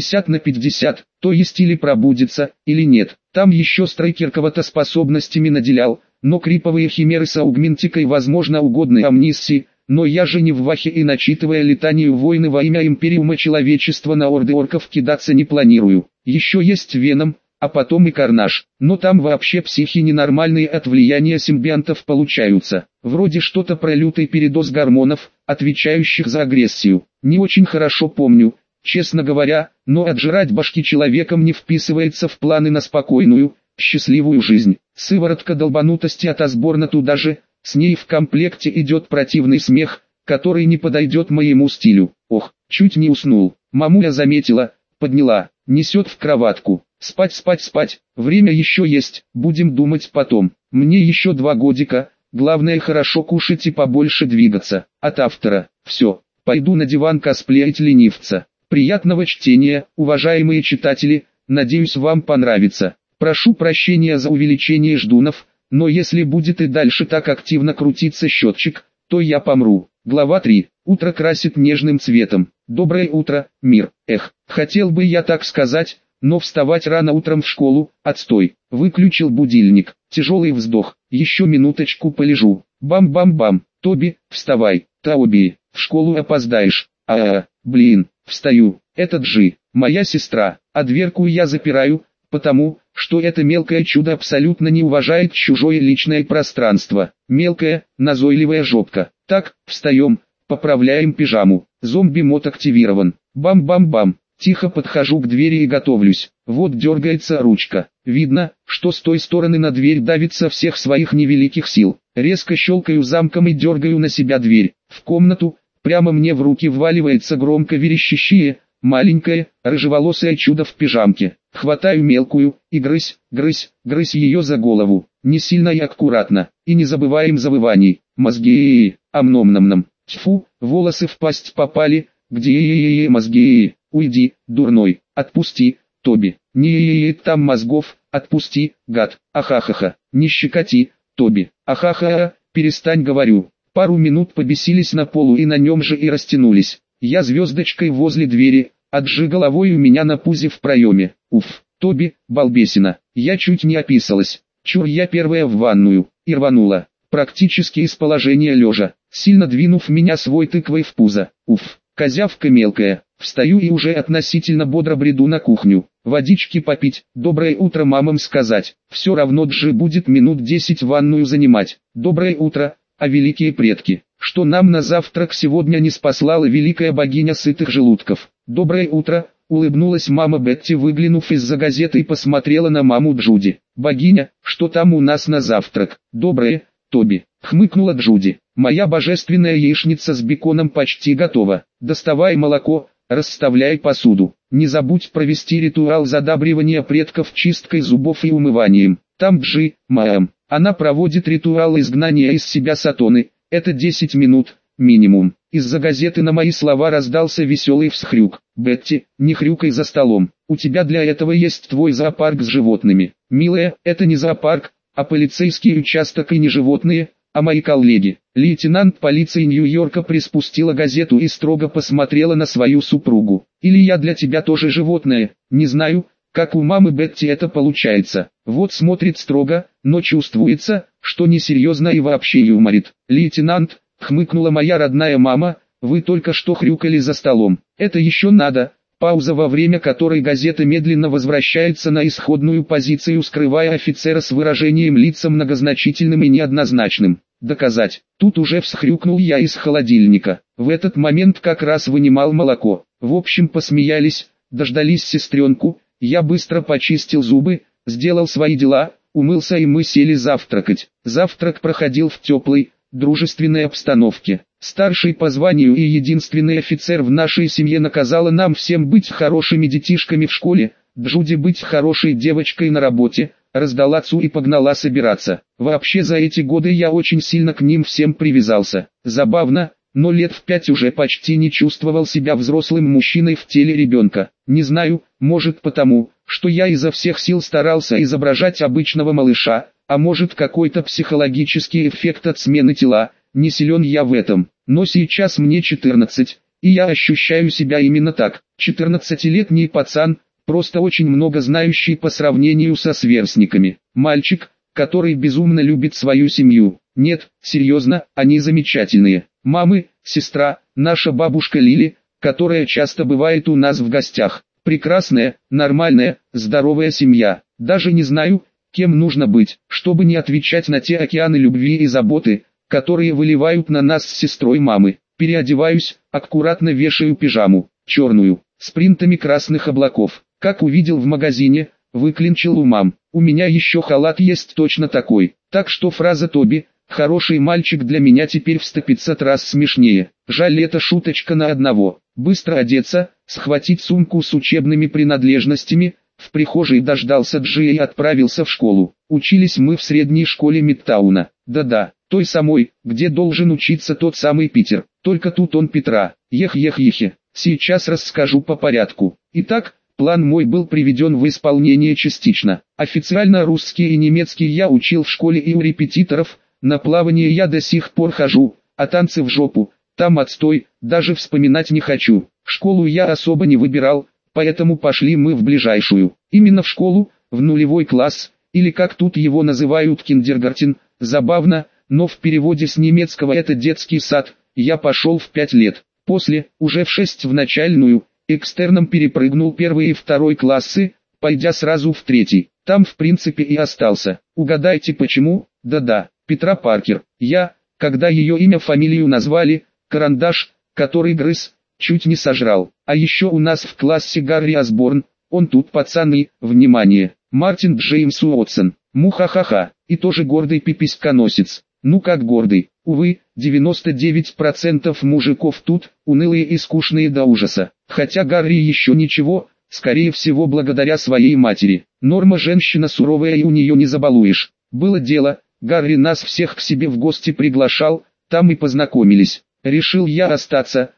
50/50, то есть или пробудится, или нет. Там еще Страйкер кого-то способностями наделял, но криповые химеры с аугментикой возможно угодны амнисии, но я же не в вахе и начитывая летанию войны во имя Империума человечества на орды орков кидаться не планирую. Еще есть Веном, а потом и Карнаж, но там вообще психи ненормальные от влияния симбионтов получаются. Вроде что-то про лютый передоз гормонов, отвечающих за агрессию. Не очень хорошо помню, честно говоря, но отжирать башки человеком не вписывается в планы на спокойную, счастливую жизнь. Сыворотка долбанутости от Осборна туда же, с ней в комплекте идет противный смех, который не подойдет моему стилю. Ох, чуть не уснул. Мамуля заметила, подняла, несет в кроватку. Спать, время еще есть, будем думать потом. Мне еще 2 годика, главное хорошо кушать и побольше двигаться. От автора. Все, пойду на диван косплеить ленивца. Приятного чтения, уважаемые читатели, надеюсь вам понравится. Прошу прощения за увеличение ждунов, но если будет и дальше так активно крутиться счетчик, то я помру. Глава 3. Утро красит нежным цветом. Доброе утро, мир. Эх, хотел бы я так сказать, но вставать рано утром в школу, отстой. Выключил будильник, тяжелый вздох, еще минуточку полежу. Бам-бам-бам, Тоби, вставай, Таоби, в школу опоздаешь. Блин, встаю, это Джи, моя сестра, а дверку я запираю, Потому, что это мелкое чудо абсолютно не уважает чужое личное пространство. Мелкая, назойливая жопка. Так, встаем, поправляем пижаму. Зомби-мод активирован. Бам-бам-бам. Тихо подхожу к двери и готовлюсь. Вот дергается ручка. Видно, что с той стороны на дверь давит со всех своих невеликих сил. Резко щелкаю замком и дергаю на себя дверь. В комнату, прямо мне в руки вваливается громко верещащее, маленькое, рыжеволосое чудо в пижамке. Хватаю мелкую, и грызь ее за голову. Не сильно и аккуратно. И не забываем завываний. Мозги, ам-ном-ном-ном. Тьфу, волосы в пасть попали. Где мозги? Уйди, дурной, отпусти, Тоби. Не там мозгов, отпусти, гад. Ахахаха, не щекоти, Тоби. Ахахаха, перестань, говорю. Пару минут побесились на полу и на нем же и растянулись. Я звездочкой возле двери, а Джи головой у меня на пузе в проеме. Уф, Тоби, балбесина. Я чуть не описалась. Чур, я первая в ванную, и рванула. Практически из положения лежа, сильно двинув меня свой тыквой в пузо. Уф, козявка мелкая. Встаю и уже относительно бодро бреду на кухню. Водички попить, доброе утро мамам сказать. Все равно Джи будет минут 10 ванную занимать. Доброе утро, а великие предки, что нам на завтрак сегодня не спаслала великая богиня сытых желудков. Доброе утро, улыбнулась мама Бетти, выглянув из-за газеты, и посмотрела на маму Джуди. Богиня, что там у нас на завтрак? Доброе, Тоби, хмыкнула Джуди. Моя божественная яичница с беконом почти готова. Доставай молоко, расставляй посуду. Не забудь провести ритуал задабривания предков чисткой зубов и умыванием. Там Джи, мам. Она проводит ритуал изгнания из себя сатоны. Это 10 минут, минимум. Из-за газеты на мои слова раздался веселый всхрюк. Бетти, не хрюкай за столом. У тебя для этого есть твой зоопарк с животными. Милая, это не зоопарк, а полицейский участок, и не животные, а мои коллеги. Лейтенант полиции Нью-Йорка приспустила газету и строго посмотрела на свою супругу. Или я для тебя тоже животное? Не знаю, как у мамы Бетти это получается. Вот смотрит строго, но чувствуется, что несерьезно и вообще юморит. Лейтенант, хмыкнула моя родная мама, вы только что хрюкали за столом. Это еще надо. Пауза, во время которой газета медленно возвращается на исходную позицию, скрывая офицера с выражением лица многозначительным и неоднозначным. Доказать. Тут уже всхрюкнул я из холодильника. В этот момент как раз вынимал молоко. В общем, посмеялись, дождались сестренку. Я быстро почистил зубы, сделал свои дела, умылся, и мы сели завтракать. Завтрак проходил в теплой, дружественной обстановке. Старший по званию и единственный офицер в нашей семье наказала нам всем быть хорошими детишками в школе, Джуди быть хорошей девочкой на работе, раздала отцу и погнала собираться. Вообще за эти годы я очень сильно к ним всем привязался. Забавно, но лет в 5 уже почти не чувствовал себя взрослым мужчиной в теле ребенка. Не знаю, может потому, что я изо всех сил старался изображать обычного малыша, а может какой-то психологический эффект от смены тела. Не силен я в этом, но сейчас мне 14, и я ощущаю себя именно так. 14-летний пацан, просто очень много знающий по сравнению со сверстниками. Мальчик, который безумно любит свою семью. Нет, серьезно, они замечательные. Мамы, сестра, наша бабушка Лили, которая часто бывает у нас в гостях. Прекрасная, нормальная, здоровая семья. Даже не знаю, кем нужно быть, чтобы не отвечать на те океаны любви и заботы, которые выливают на нас с сестрой мамы. Переодеваюсь, аккуратно вешаю пижаму, черную, с принтами красных облаков. Как увидел в магазине, выклинчил у мам. У меня еще халат есть точно такой. Так что фраза Тоби, хороший мальчик, для меня теперь в 100-500 раз смешнее. Жаль, это шуточка на одного. Быстро одеться, схватить сумку с учебными принадлежностями. В прихожей дождался Джи и отправился в школу. Учились мы в средней школе Мидтауна. Да-да, той самой, где должен учиться тот самый Питер. Только тут он Петра. Ех-ех-ехе. Сейчас расскажу по порядку. Итак, план мой был приведен в исполнение частично. Официально русский и немецкий я учил в школе и у репетиторов. На плавание я до сих пор хожу, а танцы в жопу. Там отстой, даже вспоминать не хочу. Школу я особо не выбирал. Поэтому пошли мы в ближайшую, именно в школу, в нулевой класс, или как тут его называют, киндергартен. Забавно, но в переводе с немецкого это детский сад. Я пошел в 5 лет, после, уже в 6 в начальную, экстерном перепрыгнул 1 и 2 классы, пойдя сразу в третий. Там в принципе и остался. Угадайте почему? Да-да, Петра Паркер. Когда ее имя-фамилию назвали, карандаш, который грыз, чуть не сожрал. А еще у нас в классе Гарри Осборн, он тут пацаны, внимание, Мартин Джеймс Уотсон, мухахаха, и тоже гордый пиписьконосец. Ну как гордый, увы, 99% мужиков тут, унылые и скучные до ужаса. Хотя Гарри еще ничего, скорее всего благодаря своей матери. Норма женщина суровая и у нее не забалуешь. Было дело, Гарри нас всех к себе в гости приглашал, там и познакомились. Решил я остаться,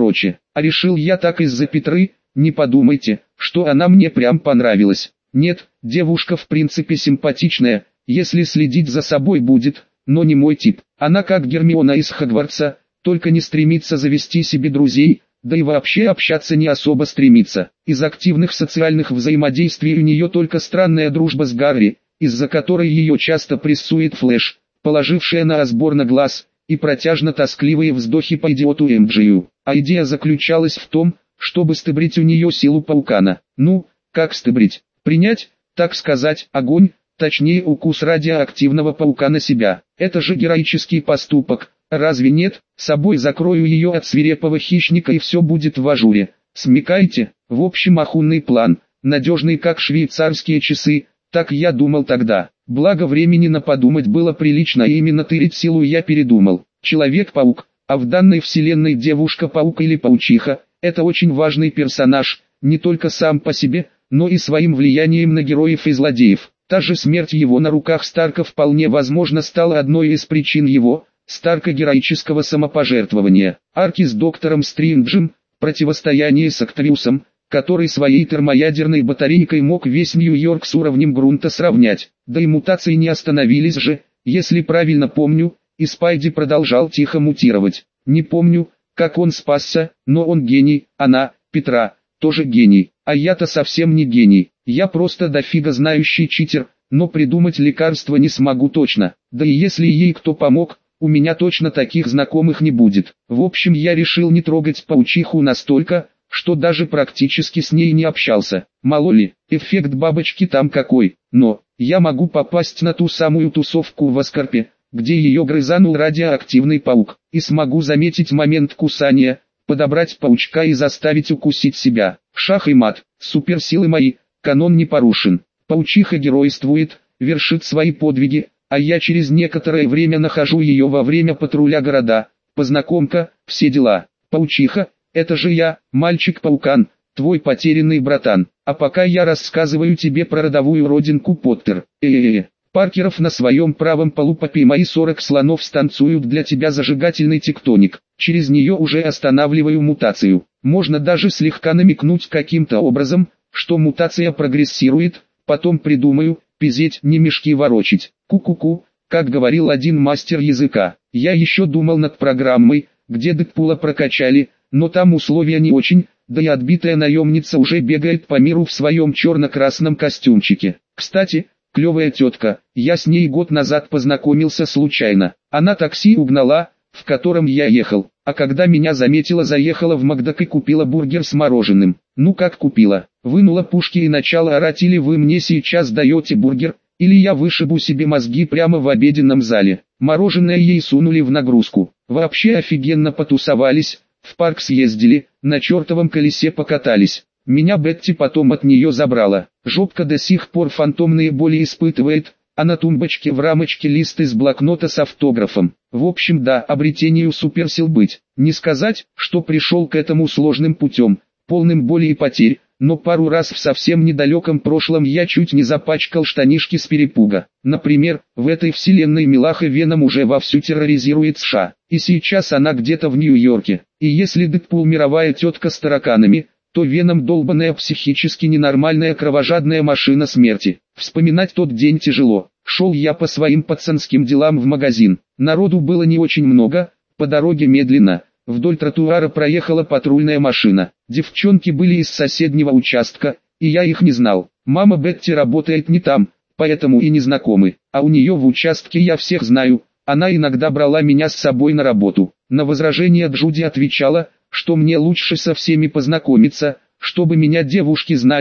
а решил я так из-за Петры, не подумайте, что она мне прям понравилась. Нет, девушка в принципе симпатичная, если следить за собой будет, но не мой тип. Она как Гермиона из Хогвартса, только не стремится завести себе друзей, да и вообще общаться не особо стремится. Из активных социальных взаимодействий у нее только странная дружба с Гарри, из-за которой ее часто прессует Флэш, положившая на Осборна глаз, и протяжно-тоскливые вздохи по идиоту МДЖ. А идея заключалась в том, чтобы стыбрить у нее силу паукана. Ну, как стыбрить? Принять, так сказать, огонь, точнее укус радиоактивного паука на себя. Это же героический поступок, разве нет? Собой закрою ее от свирепого хищника и все будет в ажуре. Смекаете? В общем охуенный план, надежный как швейцарские часы, так я думал тогда. Благо времени на подумать было прилично, и именно тырить силу я передумал. Человек-паук, а в данной вселенной девушка-паук или паучиха, это очень важный персонаж, не только сам по себе, но и своим влиянием на героев и злодеев. Та же смерть его на руках Старка вполне возможно стала одной из причин его, Старка, героического самопожертвования. Арки с Доктором Стрэнджем, противостояние с Октавиусом, который своей термоядерной батарейкой мог весь Нью-Йорк с уровнем грунта сравнять. Да и мутации не остановились же, если правильно помню, и Спайди продолжал тихо мутировать. Не помню, как он спасся, но он гений, она, Петра, тоже гений. А я-то совсем не гений, я просто дофига знающий читер, но придумать лекарство не смогу точно. Да и если ей кто помог, у меня точно таких знакомых не будет. В общем я решил не трогать паучиху настолько, что даже практически с ней не общался. Мало ли, эффект бабочки там какой, но я могу попасть на ту самую тусовку в Аскарпе, где ее грызанул радиоактивный паук, и смогу заметить момент кусания, подобрать паучка и заставить укусить себя. Шах и мат, суперсилы мои, канон не порушен. Паучиха геройствует, вершит свои подвиги, а я через некоторое время нахожу ее во время патруля города. Познакомка, все дела. Паучиха, это же я, мальчик-паукан, твой потерянный братан. А пока я рассказываю тебе про родовую родинку Поттер. Паркеров на своем правом полу попей, мои 40 слонов станцуют для тебя зажигательный тектоник. Через нее уже останавливаю мутацию. Можно даже слегка намекнуть каким-то образом, что мутация прогрессирует, потом придумаю, пизеть, не мешки ворочить. Ку-ку-ку, как говорил один мастер языка. Я еще думал над программой, где Дэдпула прокачали, но там условия не очень, да и отбитая наемница уже бегает по миру в своем черно-красном костюмчике. Кстати, клевая тетка, я с ней год назад познакомился случайно. Она такси угнала, в котором я ехал, а когда меня заметила, заехала в Макдак и купила бургер с мороженым. Ну как купила? Вынула пушки и начала орать: или вы мне сейчас даете бургер, или я вышибу себе мозги прямо в обеденном зале. Мороженое ей сунули в нагрузку. Вообще офигенно потусовались, в парк съездили, на чертовом колесе покатались. Меня Бетти потом от нее забрала. Жопка до сих пор фантомные боли испытывает, а на тумбочке в рамочке лист из блокнота с автографом. В общем да, обретению суперсил быть. Не сказать, что пришел к этому сложным путем, полным боли и потерь, но пару раз в совсем недалеком прошлом я чуть не запачкал штанишки с перепуга. Например, в этой вселенной Милаха Веном уже вовсю терроризирует США, и сейчас она где-то в Нью-Йорке. И если Дэдпул мировая тетка с тараканами, то Веном долбаная психически ненормальная кровожадная машина смерти. Вспоминать тот день тяжело. Шел я по своим пацанским делам в магазин. Народу было не очень много, по дороге медленно. Вдоль тротуара проехала патрульная машина. Девчонки были из соседнего участка, и я их не знал. Мама Бетти работает не там, поэтому и не знакомы. А у нее в участке я всех знаю. Она иногда брала меня с собой на работу. На возражение Джуди отвечала, что мне лучше со всеми познакомиться, чтобы меня девушки знали,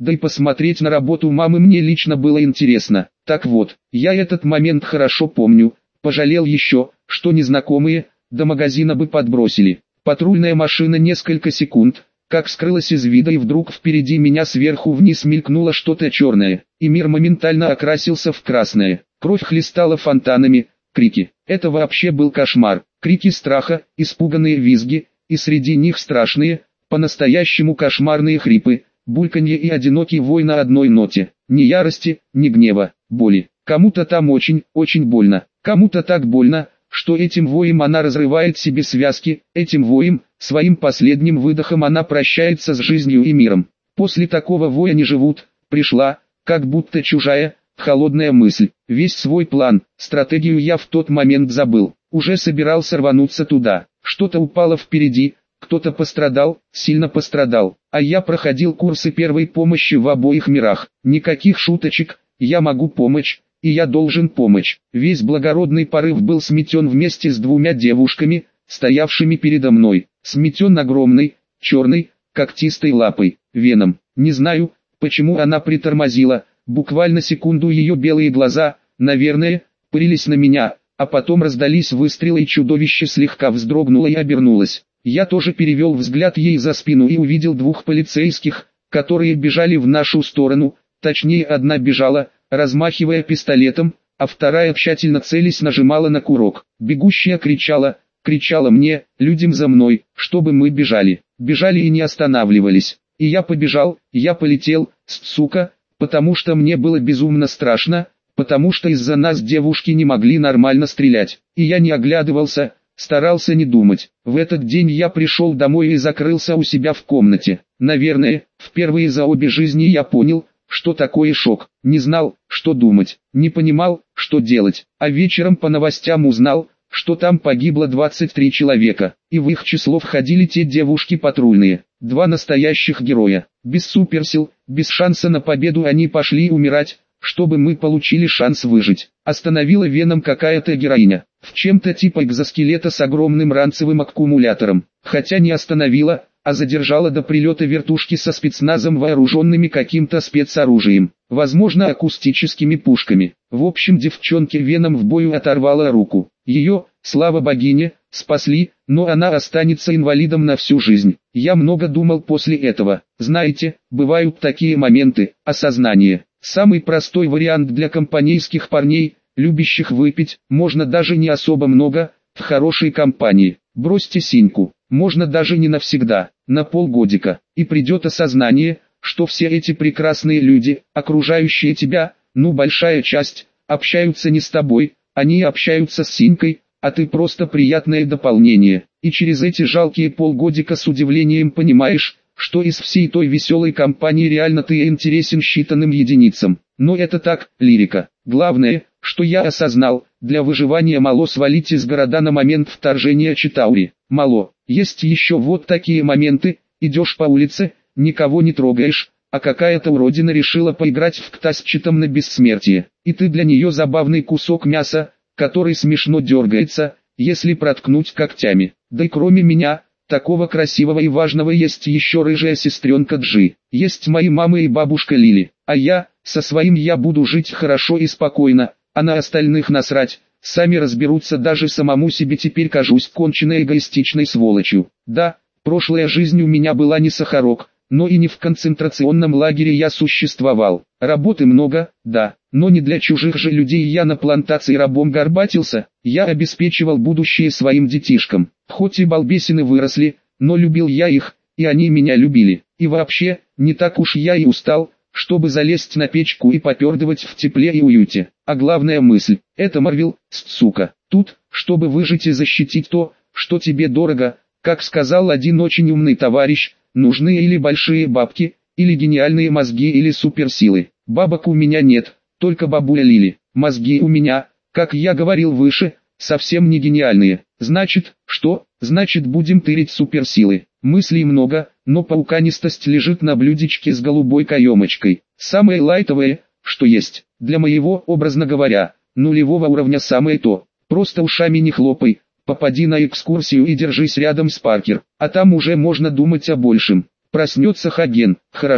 да и посмотреть на работу мамы мне лично было интересно. Так вот, я этот момент хорошо помню, пожалел еще, что незнакомые, до магазина бы подбросили. Патрульная машина несколько секунд, как скрылась из вида, и вдруг впереди меня сверху вниз мелькнуло что-то черное, и мир моментально окрасился в красное. Кровь хлестала фонтанами, крики. Это вообще был кошмар. Крики страха, испуганные визги, и среди них страшные, по-настоящему кошмарные хрипы, бульканье и одинокий вой на одной ноте. Ни ярости, ни гнева, боли. Кому-то там очень, очень больно. Кому-то так больно, что этим воем она разрывает себе связки, этим воем, своим последним выдохом она прощается с жизнью и миром. После такого воя не живут, пришла, как будто чужая, холодная мысль. Весь свой план, стратегию я в тот момент забыл. Уже собирался рвануться туда. Что-то упало впереди, кто-то пострадал, сильно пострадал. А я проходил курсы первой помощи в обоих мирах. Никаких шуточек, я могу помочь. И я должен помочь. Весь благородный порыв был сметен вместе с двумя девушками, стоявшими передо мной. Сметен огромной, черной, когтистой лапой, Веном. Не знаю, почему она притормозила. Буквально секунду ее белые глаза, наверное, пылились на меня, а потом раздались выстрелы, и чудовище слегка вздрогнуло и обернулось. Я тоже перевел взгляд ей за спину и увидел двух полицейских, которые бежали в нашу сторону, точнее одна бежала, размахивая пистолетом, а вторая тщательно целясь нажимала на курок. Бегущая кричала мне, людям за мной, чтобы мы бежали. Бежали и не останавливались. И я побежал, я полетел, сука, потому что мне было безумно страшно, потому что из-за нас девушки не могли нормально стрелять. И я не оглядывался, старался не думать. В этот день я пришел домой и закрылся у себя в комнате. Наверное, впервые за обе жизни я понял, что такое шок. Не знал, что думать, не понимал, что делать. А вечером по новостям узнал, что там погибло 23 человека, и в их число входили те девушки патрульные. Два настоящих героя. Без суперсил, без шанса на победу они пошли умирать, чтобы мы получили шанс выжить. Остановила Веном какая-то героиня, в чем-то типа экзоскелета с огромным ранцевым аккумулятором. Хотя не остановила, а задержала до прилета вертушки со спецназом, вооруженными каким-то спецоружием, возможно акустическими пушками. В общем, девчонке Веном в бою оторвала руку. Ее, слава богине, спасли, но она останется инвалидом на всю жизнь. Я много думал после этого. Знаете, бывают такие моменты, осознание. Самый простой вариант для компанейских парней, любящих выпить, можно даже не особо много, в хорошей компании. Бросьте синьку, можно даже не навсегда, на полгодика, и придет осознание, что все эти прекрасные люди, окружающие тебя, ну большая часть, общаются не с тобой, они общаются с синькой, а ты просто приятное дополнение. И через эти жалкие полгодика с удивлением понимаешь, что из всей той веселой компании реально ты интересен считанным единицам. Но это так, лирика. Главное, что я осознал, для выживания мало свалить из города на момент вторжения Читаури. Мало. Есть еще вот такие моменты, идешь по улице, никого не трогаешь, а какая-то уродина решила поиграть в КТА с читом на бессмертие. И ты для нее забавный кусок мяса, который смешно дергается, если проткнуть когтями. Да и кроме меня, такого красивого и важного, есть еще рыжая сестренка Джи. Есть мои мама и бабушка Лили. А я, со своим я буду жить хорошо и спокойно, а на остальных насрать. Сами разберутся, даже самому себе теперь кажусь конченной эгоистичной сволочью. Да, прошлая жизнь у меня была не сахарок, но и не в концентрационном лагере я существовал. Работы много, да, но не для чужих же людей я на плантации рабом горбатился, я обеспечивал будущее своим детишкам. Хоть и балбесины выросли, но любил я их, и они меня любили. И вообще, не так уж я и устал, чтобы залезть на печку и попердывать в тепле и уюте. А главная мысль, это Марвел, сука. Тут, чтобы выжить и защитить то, что тебе дорого, как сказал один очень умный товарищ, нужны или большие бабки, или гениальные мозги, или суперсилы. Бабок у меня нет, только бабуля Лили. Мозги у меня, как я говорил выше, совсем не гениальные. Значит, что? Значит, будем тырить суперсилы. Мыслей много, но пауканистость лежит на блюдечке с голубой каемочкой. Самое лайтовое, что есть, для моего, образно говоря, нулевого уровня самое то. Просто ушами не хлопай, попади на экскурсию и держись рядом с Паркер, а там уже можно думать о большем. Проснется Хаген, хорошо,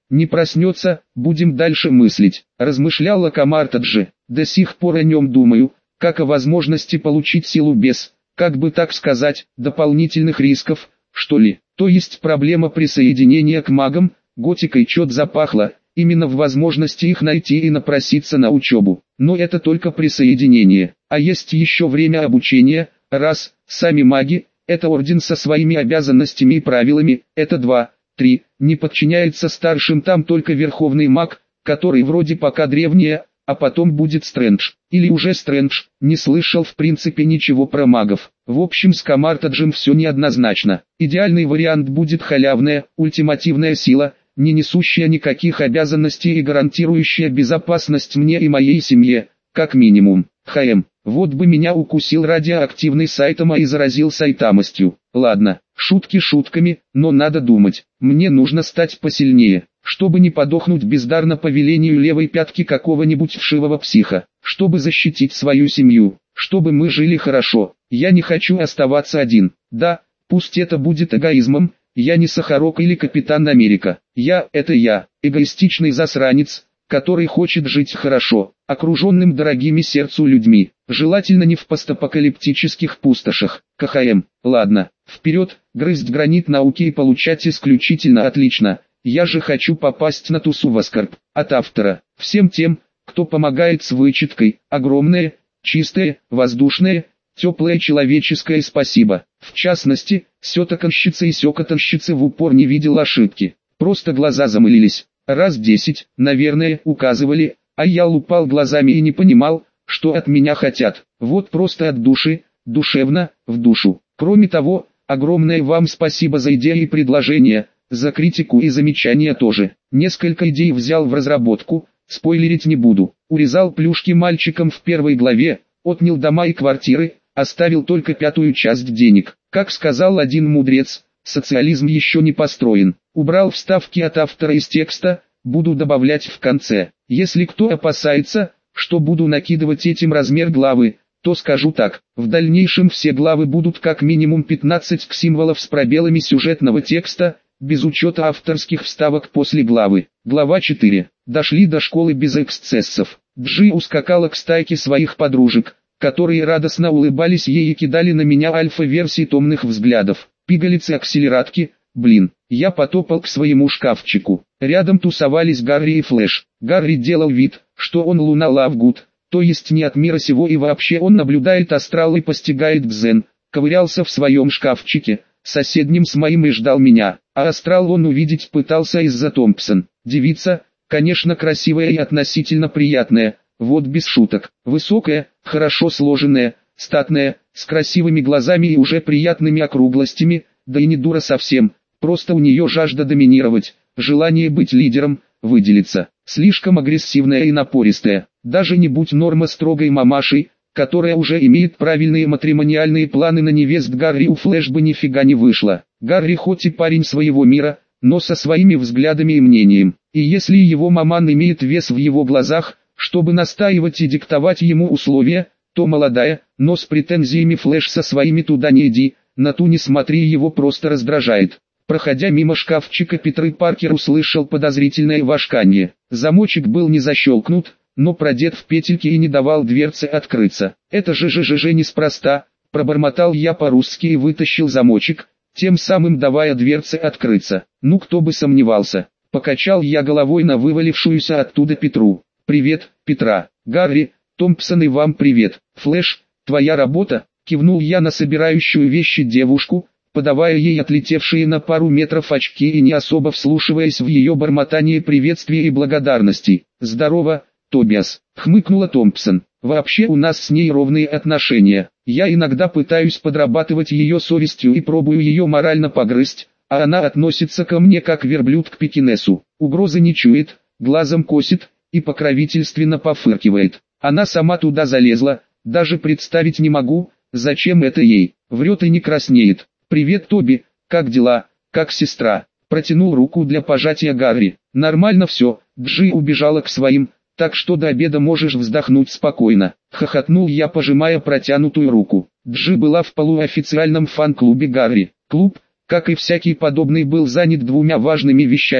Не проснется, будем дальше мыслить. Размышляла Камартаджи. До сих пор о нем думаю, как о возможности получить силу без, как бы так сказать, дополнительных рисков, что ли. То есть проблема присоединения к магам, готикой чет запахло, именно в возможности их найти и напроситься на учебу. Но это только присоединение. А есть еще время обучения, раз, сами маги, это орден со своими обязанностями и правилами, это 2, 3, не подчиняется старшим там только верховный маг, который вроде пока древнее, а потом будет Стрэндж. Или уже Стрэндж, не слышал в принципе ничего про магов. В общем с Камартаджем все неоднозначно. Идеальный вариант будет халявная, ультимативная сила, не несущая никаких обязанностей и гарантирующая безопасность мне и моей семье, как минимум. Вот бы меня укусил радиоактивный Сайтама и заразил сайтамостью. Ладно, шутки шутками, но надо думать. Мне нужно стать посильнее, чтобы не подохнуть бездарно по велению левой пятки какого-нибудь вшивого психа, чтобы защитить свою семью, чтобы мы жили хорошо. Я не хочу оставаться один. Да, пусть это будет эгоизмом, я не Сахарок или Капитан Америка. Это я, эгоистичный засранец, который хочет жить хорошо, окруженным дорогими сердцу людьми, желательно не в постапокалиптических пустошах. Ладно, вперед, грызть гранит науки и получать исключительно отлично. Я же хочу попасть на тусу в Аскорб. От автора. Всем тем, кто помогает с вычеткой, огромное, чистое, воздушное, теплое человеческое спасибо. В частности, сётоконщица и сёкотонщицы в упор не видел ошибки. Просто глаза замылились. Раз 10, наверное, указывали, а я лупал глазами и не понимал, что от меня хотят. Вот просто от души, душевно, в душу. Кроме того, огромное вам спасибо за идеи и предложения, за критику и замечания тоже. Несколько идей взял в разработку, спойлерить не буду. Урезал плюшки мальчикам в первой главе, отнял дома и квартиры, оставил только 5-ю часть денег. Как сказал один мудрец, социализм еще не построен. Убрал вставки от автора из текста, буду добавлять в конце. Если кто опасается, что буду накидывать этим размер главы, то скажу так, в дальнейшем все главы будут как минимум 15 символов с пробелами сюжетного текста, без учета авторских вставок после главы. Глава 4. Дошли до школы без эксцессов. Джи ускакала к стайке своих подружек, которые радостно улыбались ей и кидали на меня альфа-версии томных взглядов. Пигалицы-акселератки, блин. Я потопал к своему шкафчику. Рядом тусовались Гарри и Флэш. Гарри делал вид, что он Луна Лавгуд, то есть не от мира сего и вообще он наблюдает астрал и постигает дзен. Ковырялся в своем шкафчике, соседним с моим и ждал меня. А астрал он увидеть пытался из-за Томпсон. Девица, конечно красивая и относительно приятная, вот без шуток. Высокая, хорошо сложенная, статная, с красивыми глазами и уже приятными округлостями, да и не дура совсем. Просто у нее жажда доминировать, желание быть лидером, выделиться. Слишком агрессивная и напористая. Даже не будь Норма строгой мамашей, которая уже имеет правильные матримониальные планы на невест, Гарри у Флэш бы нифига не вышло. Гарри хоть и парень своего мира, но со своими взглядами и мнением. И если его маман имеет вес в его глазах, чтобы настаивать и диктовать ему условия, то молодая, но с претензиями Флэш со своими туда не иди, на ту не смотри, его просто раздражает. Проходя мимо шкафчика, Питер Паркер услышал подозрительное вошканье. Замочек был не защелкнут, но продет в петельки и не давал дверце открыться. Это же неспроста, пробормотал я по-русски и вытащил замочек, тем самым давая дверце открыться. Ну кто бы сомневался. Покачал я головой на вывалившуюся оттуда Петру. Привет, Петра. Гарри, Томпсон и вам привет. Флэш, твоя работа? Кивнул я на собирающую вещи девушку, подавая ей отлетевшие на пару метров очки и не особо вслушиваясь в ее бормотание приветствия и благодарностей. «Здорово, Тобиас», — хмыкнула Томпсон. «Вообще у нас с ней ровные отношения. Я иногда пытаюсь подрабатывать ее совестью и пробую ее морально погрызть, а она относится ко мне как верблюд к пекинесу. Угрозы не чует, глазом косит и покровительственно пофыркивает. Она сама туда залезла, даже представить не могу, зачем это ей. Врет и не краснеет. «Привет, Тоби, как дела, как сестра?» Протянул руку для пожатия Гарри. «Нормально все, Джи убежала к своим, так что до обеда можешь вздохнуть спокойно». Хохотнул я, пожимая протянутую руку. Джи была в полуофициальном фан-клубе Гарри. Клуб, как и всякий подобный, был занят двумя важными вещами: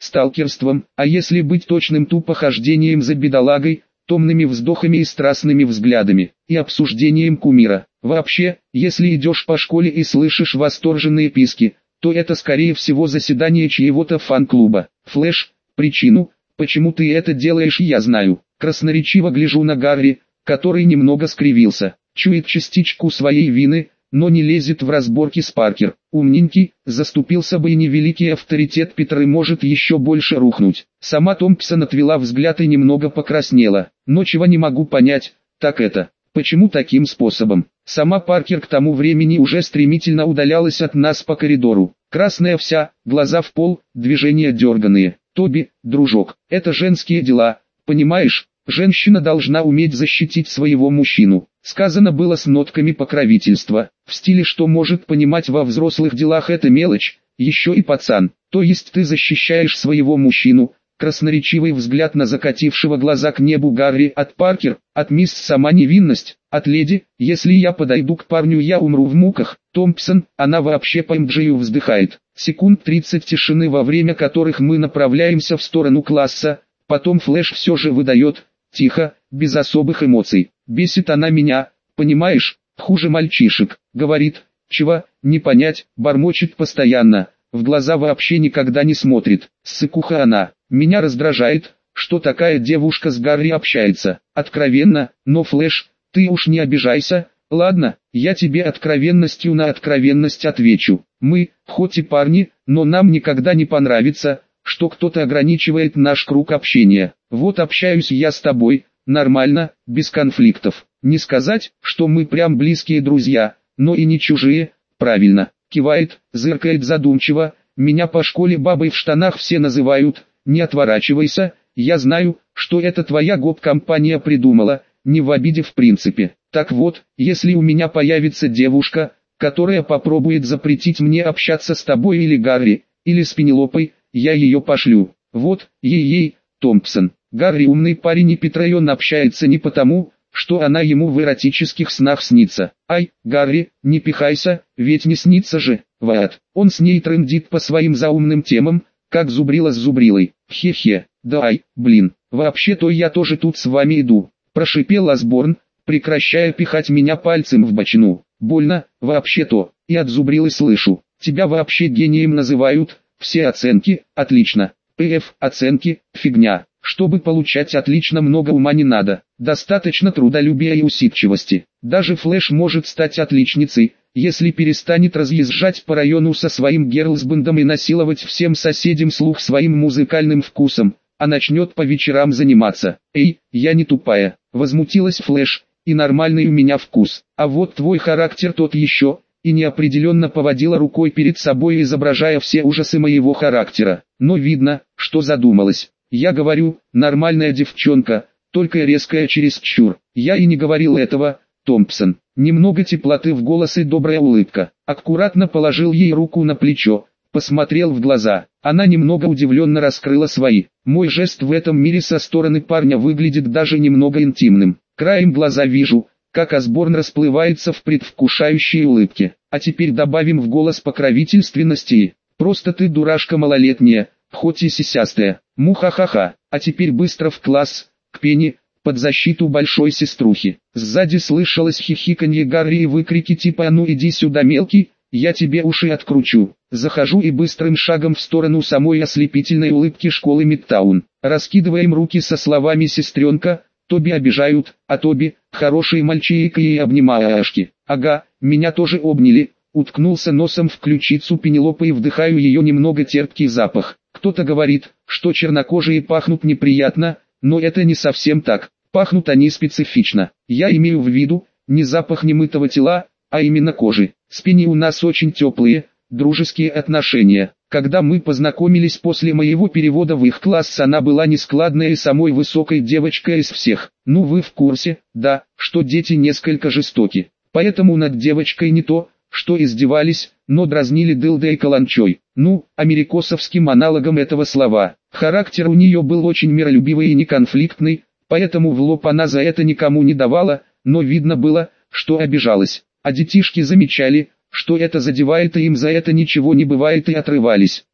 сталкерством, а если быть точным, тупо хождением за бедолагой, томными вздохами и страстными взглядами, и обсуждением кумира. Вообще, если идешь по школе и слышишь восторженные писки, то это скорее всего заседание чьего-то фан-клуба. Флэш, причину, почему ты это делаешь, я знаю. Красноречиво гляжу на Гарри, который немного скривился, чует частичку своей вины, но не лезет в разборки с Паркер. Умненький, заступился бы и невеликий авторитет Питера, может еще больше рухнуть. Сама Томпсон отвела взгляд и немного покраснела. Но чего не могу понять, так это, почему таким способом? Сама Паркер к тому времени уже стремительно удалялась от нас по коридору. Красная вся, глаза в пол, движения дерганые. Тоби, дружок, это женские дела, понимаешь? Женщина должна уметь защитить своего мужчину. Сказано было с нотками покровительства, в стиле, что может понимать во взрослых делах это мелочь, еще и пацан. То есть ты защищаешь своего мужчину. Красноречивый взгляд на закатившего глаза к небу Гарри. От Паркер, от мисс сама невинность, от леди, если я подойду к парню, я умру в муках. Томпсон, она вообще по МДЖ вздыхает. Секунд 30 тишины, во время которых мы направляемся в сторону класса, потом Флэш все же выдает, тихо, без особых эмоций. Бесит она меня, понимаешь, хуже мальчишек. Говорит, чего, не понять, бормочет постоянно, в глаза вообще никогда не смотрит. Ссыкуха она. Меня раздражает, что такая девушка с Гарри общается. Откровенно, но Флэш, ты уж не обижайся, ладно, я тебе откровенностью на откровенность отвечу. Мы, хоть и парни, но нам никогда не понравится, что кто-то ограничивает наш круг общения. Вот общаюсь я с тобой, нормально, без конфликтов. Не сказать, что мы прям близкие друзья, но и не чужие, правильно. Кивает, зыркает задумчиво, меня по школе бабой в штанах все называют, не отворачивайся, я знаю, что это твоя гоп-компания придумала, не в обиде в принципе. Так вот, если у меня появится девушка, которая попробует запретить мне общаться с тобой или Гарри, или с Пенелопой, я ее пошлю. Вот, ей-ей, Томпсон. Гарри умный парень, и Петра, и он общается не потому, что она ему в эротических снах снится. Ай, Гарри, не пихайся, ведь не снится же. Вот, он с ней трындит по своим заумным темам, как зубрила с зубрилой. Хе-хе, да ай, блин, вообще-то я тоже тут с вами иду. Прошипел Осборн, прекращая пихать меня пальцем в бочину. Больно, вообще-то, и от зубрилы слышу. Тебя вообще гением называют, все оценки, отлично. Оценки, фигня. Чтобы получать отлично, много ума не надо, достаточно трудолюбия и усидчивости. Даже Флэш может стать отличницей, если перестанет разъезжать по району со своим герлсбендом и насиловать всем соседям слух своим музыкальным вкусом, а начнет по вечерам заниматься. Эй, я не тупая, возмутилась Флэш, и нормальный у меня вкус, а вот твой характер тот еще, и неопределенно поводила рукой перед собой, изображая все ужасы моего характера, но видно, что задумалась. Я говорю, нормальная девчонка, только резкая чересчур. Я и не говорил этого, Томпсон. Немного теплоты в голос и добрая улыбка. Аккуратно положил ей руку на плечо, посмотрел в глаза. Она немного удивленно раскрыла свои. Мой жест в этом мире со стороны парня выглядит даже немного интимным. Краем глаза вижу, как Осборн расплывается в предвкушающей улыбке. А теперь добавим в голос покровительственности. Просто ты дурашка малолетняя, хоть и сисястая. Муха-ха-ха. А теперь быстро в класс, к Пенни, под защиту большой сеструхи. Сзади слышалось хихиканье Гарри и выкрики типа «А ну иди сюда, мелкий, я тебе уши откручу». Захожу и быстрым шагом в сторону самой ослепительной улыбки школы Мидтаун. Раскидываем руки со словами «Сестренка», Тоби обижают, а Тоби, хороший мальчик, и обнимашки. Ага, меня тоже обняли. Уткнулся носом в ключицу Пенелопы и вдыхаю ее немного терпкий запах. Кто-то говорит, что чернокожие пахнут неприятно, но это не совсем так. Пахнут они специфично. Я имею в виду, не запах немытого тела, а именно кожи. С Пенни у нас очень теплые, дружеские отношения. Когда мы познакомились после моего перевода в их класс, она была нескладной и самой высокой девочкой из всех. Ну вы в курсе, да, что дети несколько жестоки. Поэтому над девочкой не то, что издевались, но дразнили дылдой и каланчой. Ну, америкосовским аналогом этого слова. Характер у нее был очень миролюбивый и неконфликтный, поэтому в лоб она за это никому не давала, но видно было, что обижалась. А детишки замечали, что это задевает, и им за это ничего не бывает, и отрывались.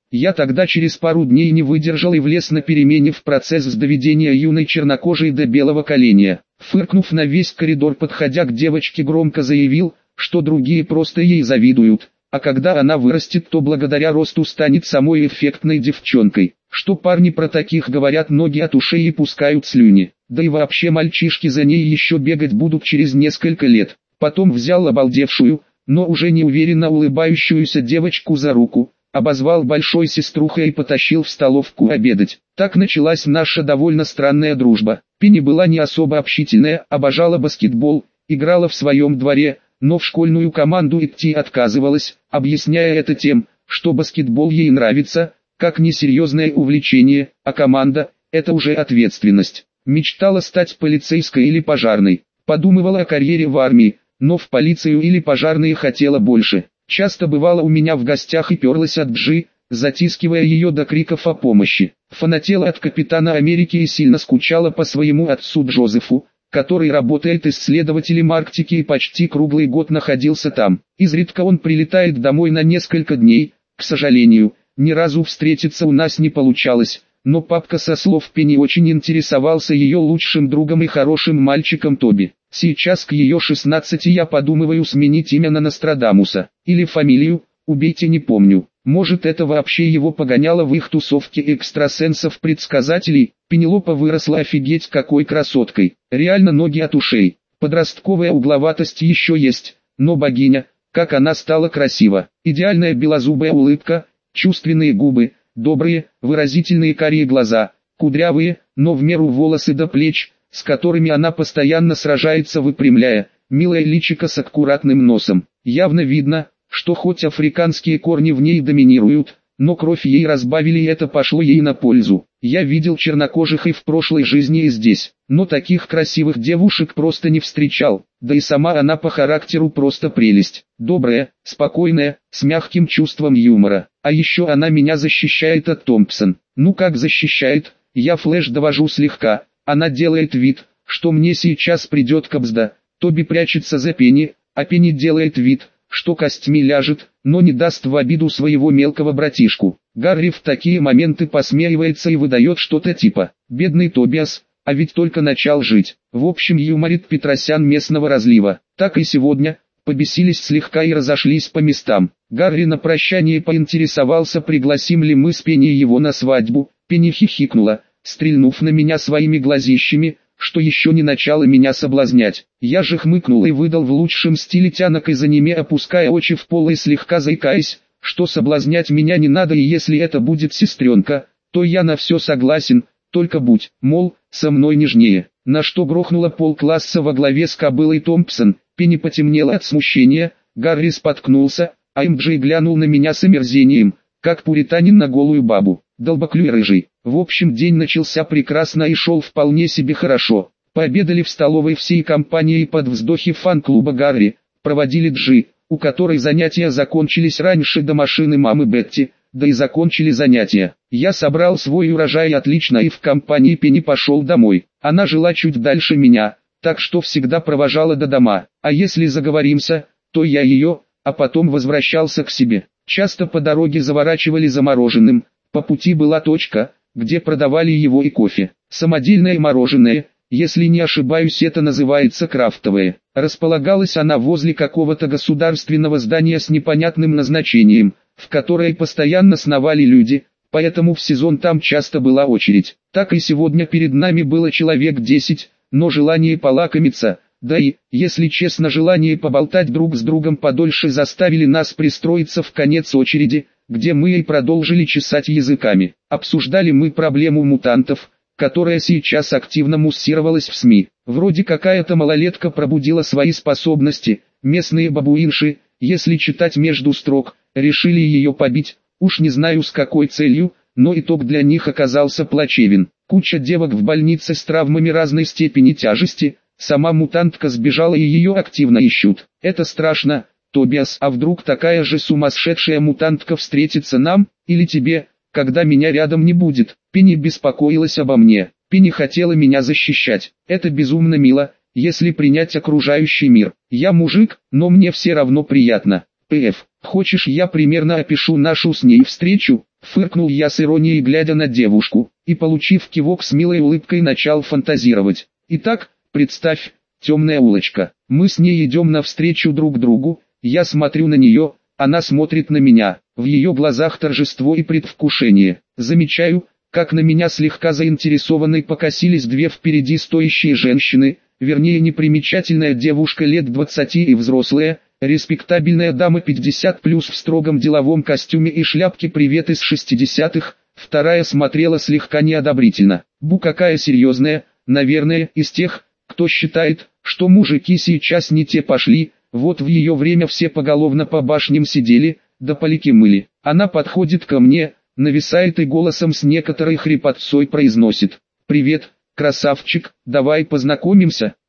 Я тогда через пару дней не выдержал и влез на перемене в процесс с доведения юной чернокожей до белого коленя. Фыркнув на весь коридор, подходя к девочке, громко заявил, что другие просто ей завидуют, а когда она вырастет, то благодаря росту станет самой эффектной девчонкой. Что парни про таких говорят, ноги от ушей и пускают слюни. Да и вообще мальчишки за ней еще бегать будут через несколько лет. Потом взял обалдевшую, но уже неуверенно улыбающуюся девочку за руку, обозвал большой сеструхой и потащил в столовку обедать. Так началась наша довольно странная дружба. Пенни была не особо общительная, обожала баскетбол, играла в своем дворе, но в школьную команду идти отказывалась, объясняя это тем, что баскетбол ей нравится, как несерьезное увлечение, а команда – это уже ответственность. Мечтала стать полицейской или пожарной, подумывала о карьере в армии, но в полицию или пожарные хотела больше. Часто бывала у меня в гостях и перлась от Джи, затискивая ее до криков о помощи. Фанатела от Капитана Америки и сильно скучала по своему отцу Джозефу, который работает исследователем Арктики и почти круглый год находился там. Изредка он прилетает домой на несколько дней. К сожалению, ни разу встретиться у нас не получалось, но папка со слов Пенни очень интересовался ее лучшим другом и хорошим мальчиком Тоби. Сейчас к ее 16 я подумываю сменить имя на Нострадамуса, или фамилию, убейте, не помню. Может, это вообще его погоняло в их тусовке экстрасенсов-предсказателей. Пенелопа выросла офигеть какой красоткой, реально ноги от ушей. Подростковая угловатость еще есть, но богиня, как она стала красива. Идеальная белозубая улыбка, чувственные губы, добрые, выразительные карие глаза, кудрявые, но в меру волосы до плеч, с которыми она постоянно сражается, выпрямляя, милое личико с аккуратным носом. Явно видно, что хоть африканские корни в ней доминируют, но кровь ей разбавили, и это пошло ей на пользу. Я видел чернокожих и в прошлой жизни, и здесь, но таких красивых девушек просто не встречал, да и сама она по характеру просто прелесть. Добрая, спокойная, с мягким чувством юмора. А еще она меня защищает от Томпсон. Ну как защищает, я флеш довожу слегка. Она делает вид, что мне сейчас придет кабзда. Тоби прячется за Пенни, а Пенни делает вид, что костьми ляжет, но не даст в обиду своего мелкого братишку. Гарри в такие моменты посмеивается и выдает что-то типа «Бедный Тобиас, а ведь только начал жить». В общем, юморит Петросян местного разлива. Так и сегодня, побесились слегка и разошлись по местам. Гарри на прощание поинтересовался, пригласим ли мы с Пенни его на свадьбу. Пенни хихикнула, стрельнув на меня своими глазищами, что еще не начало меня соблазнять. Я же хмыкнул и выдал в лучшем стиле тянок, из аниме, опуская очи в пол и слегка заикаясь, что соблазнять меня не надо, и если это будет сестренка, то я на все согласен, только будь, мол, со мной нежнее. На что грохнуло полкласса во главе с кобылой Томпсон. Пенни потемнела от смущения, Гарри споткнулся, а МДЖ глянул на меня с омерзением, как пуританин на голую бабу. Долбоклюй рыжий. В общем, день начался прекрасно и шел вполне себе хорошо. Пообедали в столовой всей компанией под вздохи фан-клуба Гарри, проводили Джи, у которой занятия закончились раньше до машины мамы Бетти, да и закончили занятия. Я собрал свой урожай отлично и в компании Пенни пошел домой. Она жила чуть дальше меня, так что всегда провожала до дома, а если заговоримся, то я ее, а потом возвращался к себе. Часто по дороге заворачивали за мороженым. По пути была точка, где продавали его и кофе. Самодельное мороженое, если не ошибаюсь, это называется крафтовое. Располагалась она возле какого-то государственного здания с непонятным назначением, в которое постоянно сновали люди, поэтому в сезон там часто была очередь. Так и сегодня перед нами было человек 10, но желание полакомиться, да и, если честно, желание поболтать друг с другом подольше заставили нас пристроиться в конец очереди, где мы и продолжили чесать языками. Обсуждали мы проблему мутантов, которая сейчас активно муссировалась в СМИ. Вроде какая-то малолетка пробудила свои способности, местные бабуинши, если читать между строк, решили ее побить, уж не знаю с какой целью, но итог для них оказался плачевен. Куча девок в больнице с травмами разной степени тяжести, сама мутантка сбежала и ее активно ищут. Это страшно. Тобиас, а вдруг такая же сумасшедшая мутантка встретится нам, или тебе, когда меня рядом не будет? Пенни беспокоилась обо мне. Пенни хотела меня защищать. Это безумно мило, если принять окружающий мир. Я мужик, но мне все равно приятно. П.Ф. Хочешь, я примерно опишу нашу с ней встречу? Фыркнул я с иронией, глядя на девушку, и, получив кивок, с милой улыбкой начал фантазировать. Итак, представь, темная улочка. Мы с ней идем навстречу друг другу, я смотрю на нее, она смотрит на меня. В ее глазах торжество и предвкушение. Замечаю, как на меня слегка заинтересованной покосились две впереди стоящие женщины, вернее непримечательная девушка лет 20 и взрослая, респектабельная дама 50+ в строгом деловом костюме и шляпке «Привет» из 60-х, вторая смотрела слегка неодобрительно. Бу, какая серьезная, наверное, из тех, кто считает, что мужики сейчас не те пошли, вот в ее время все поголовно по башням сидели, да полики мыли. Она подходит ко мне, нависает и голосом с некоторой хрипотцой произносит: «Привет, красавчик, давай познакомимся».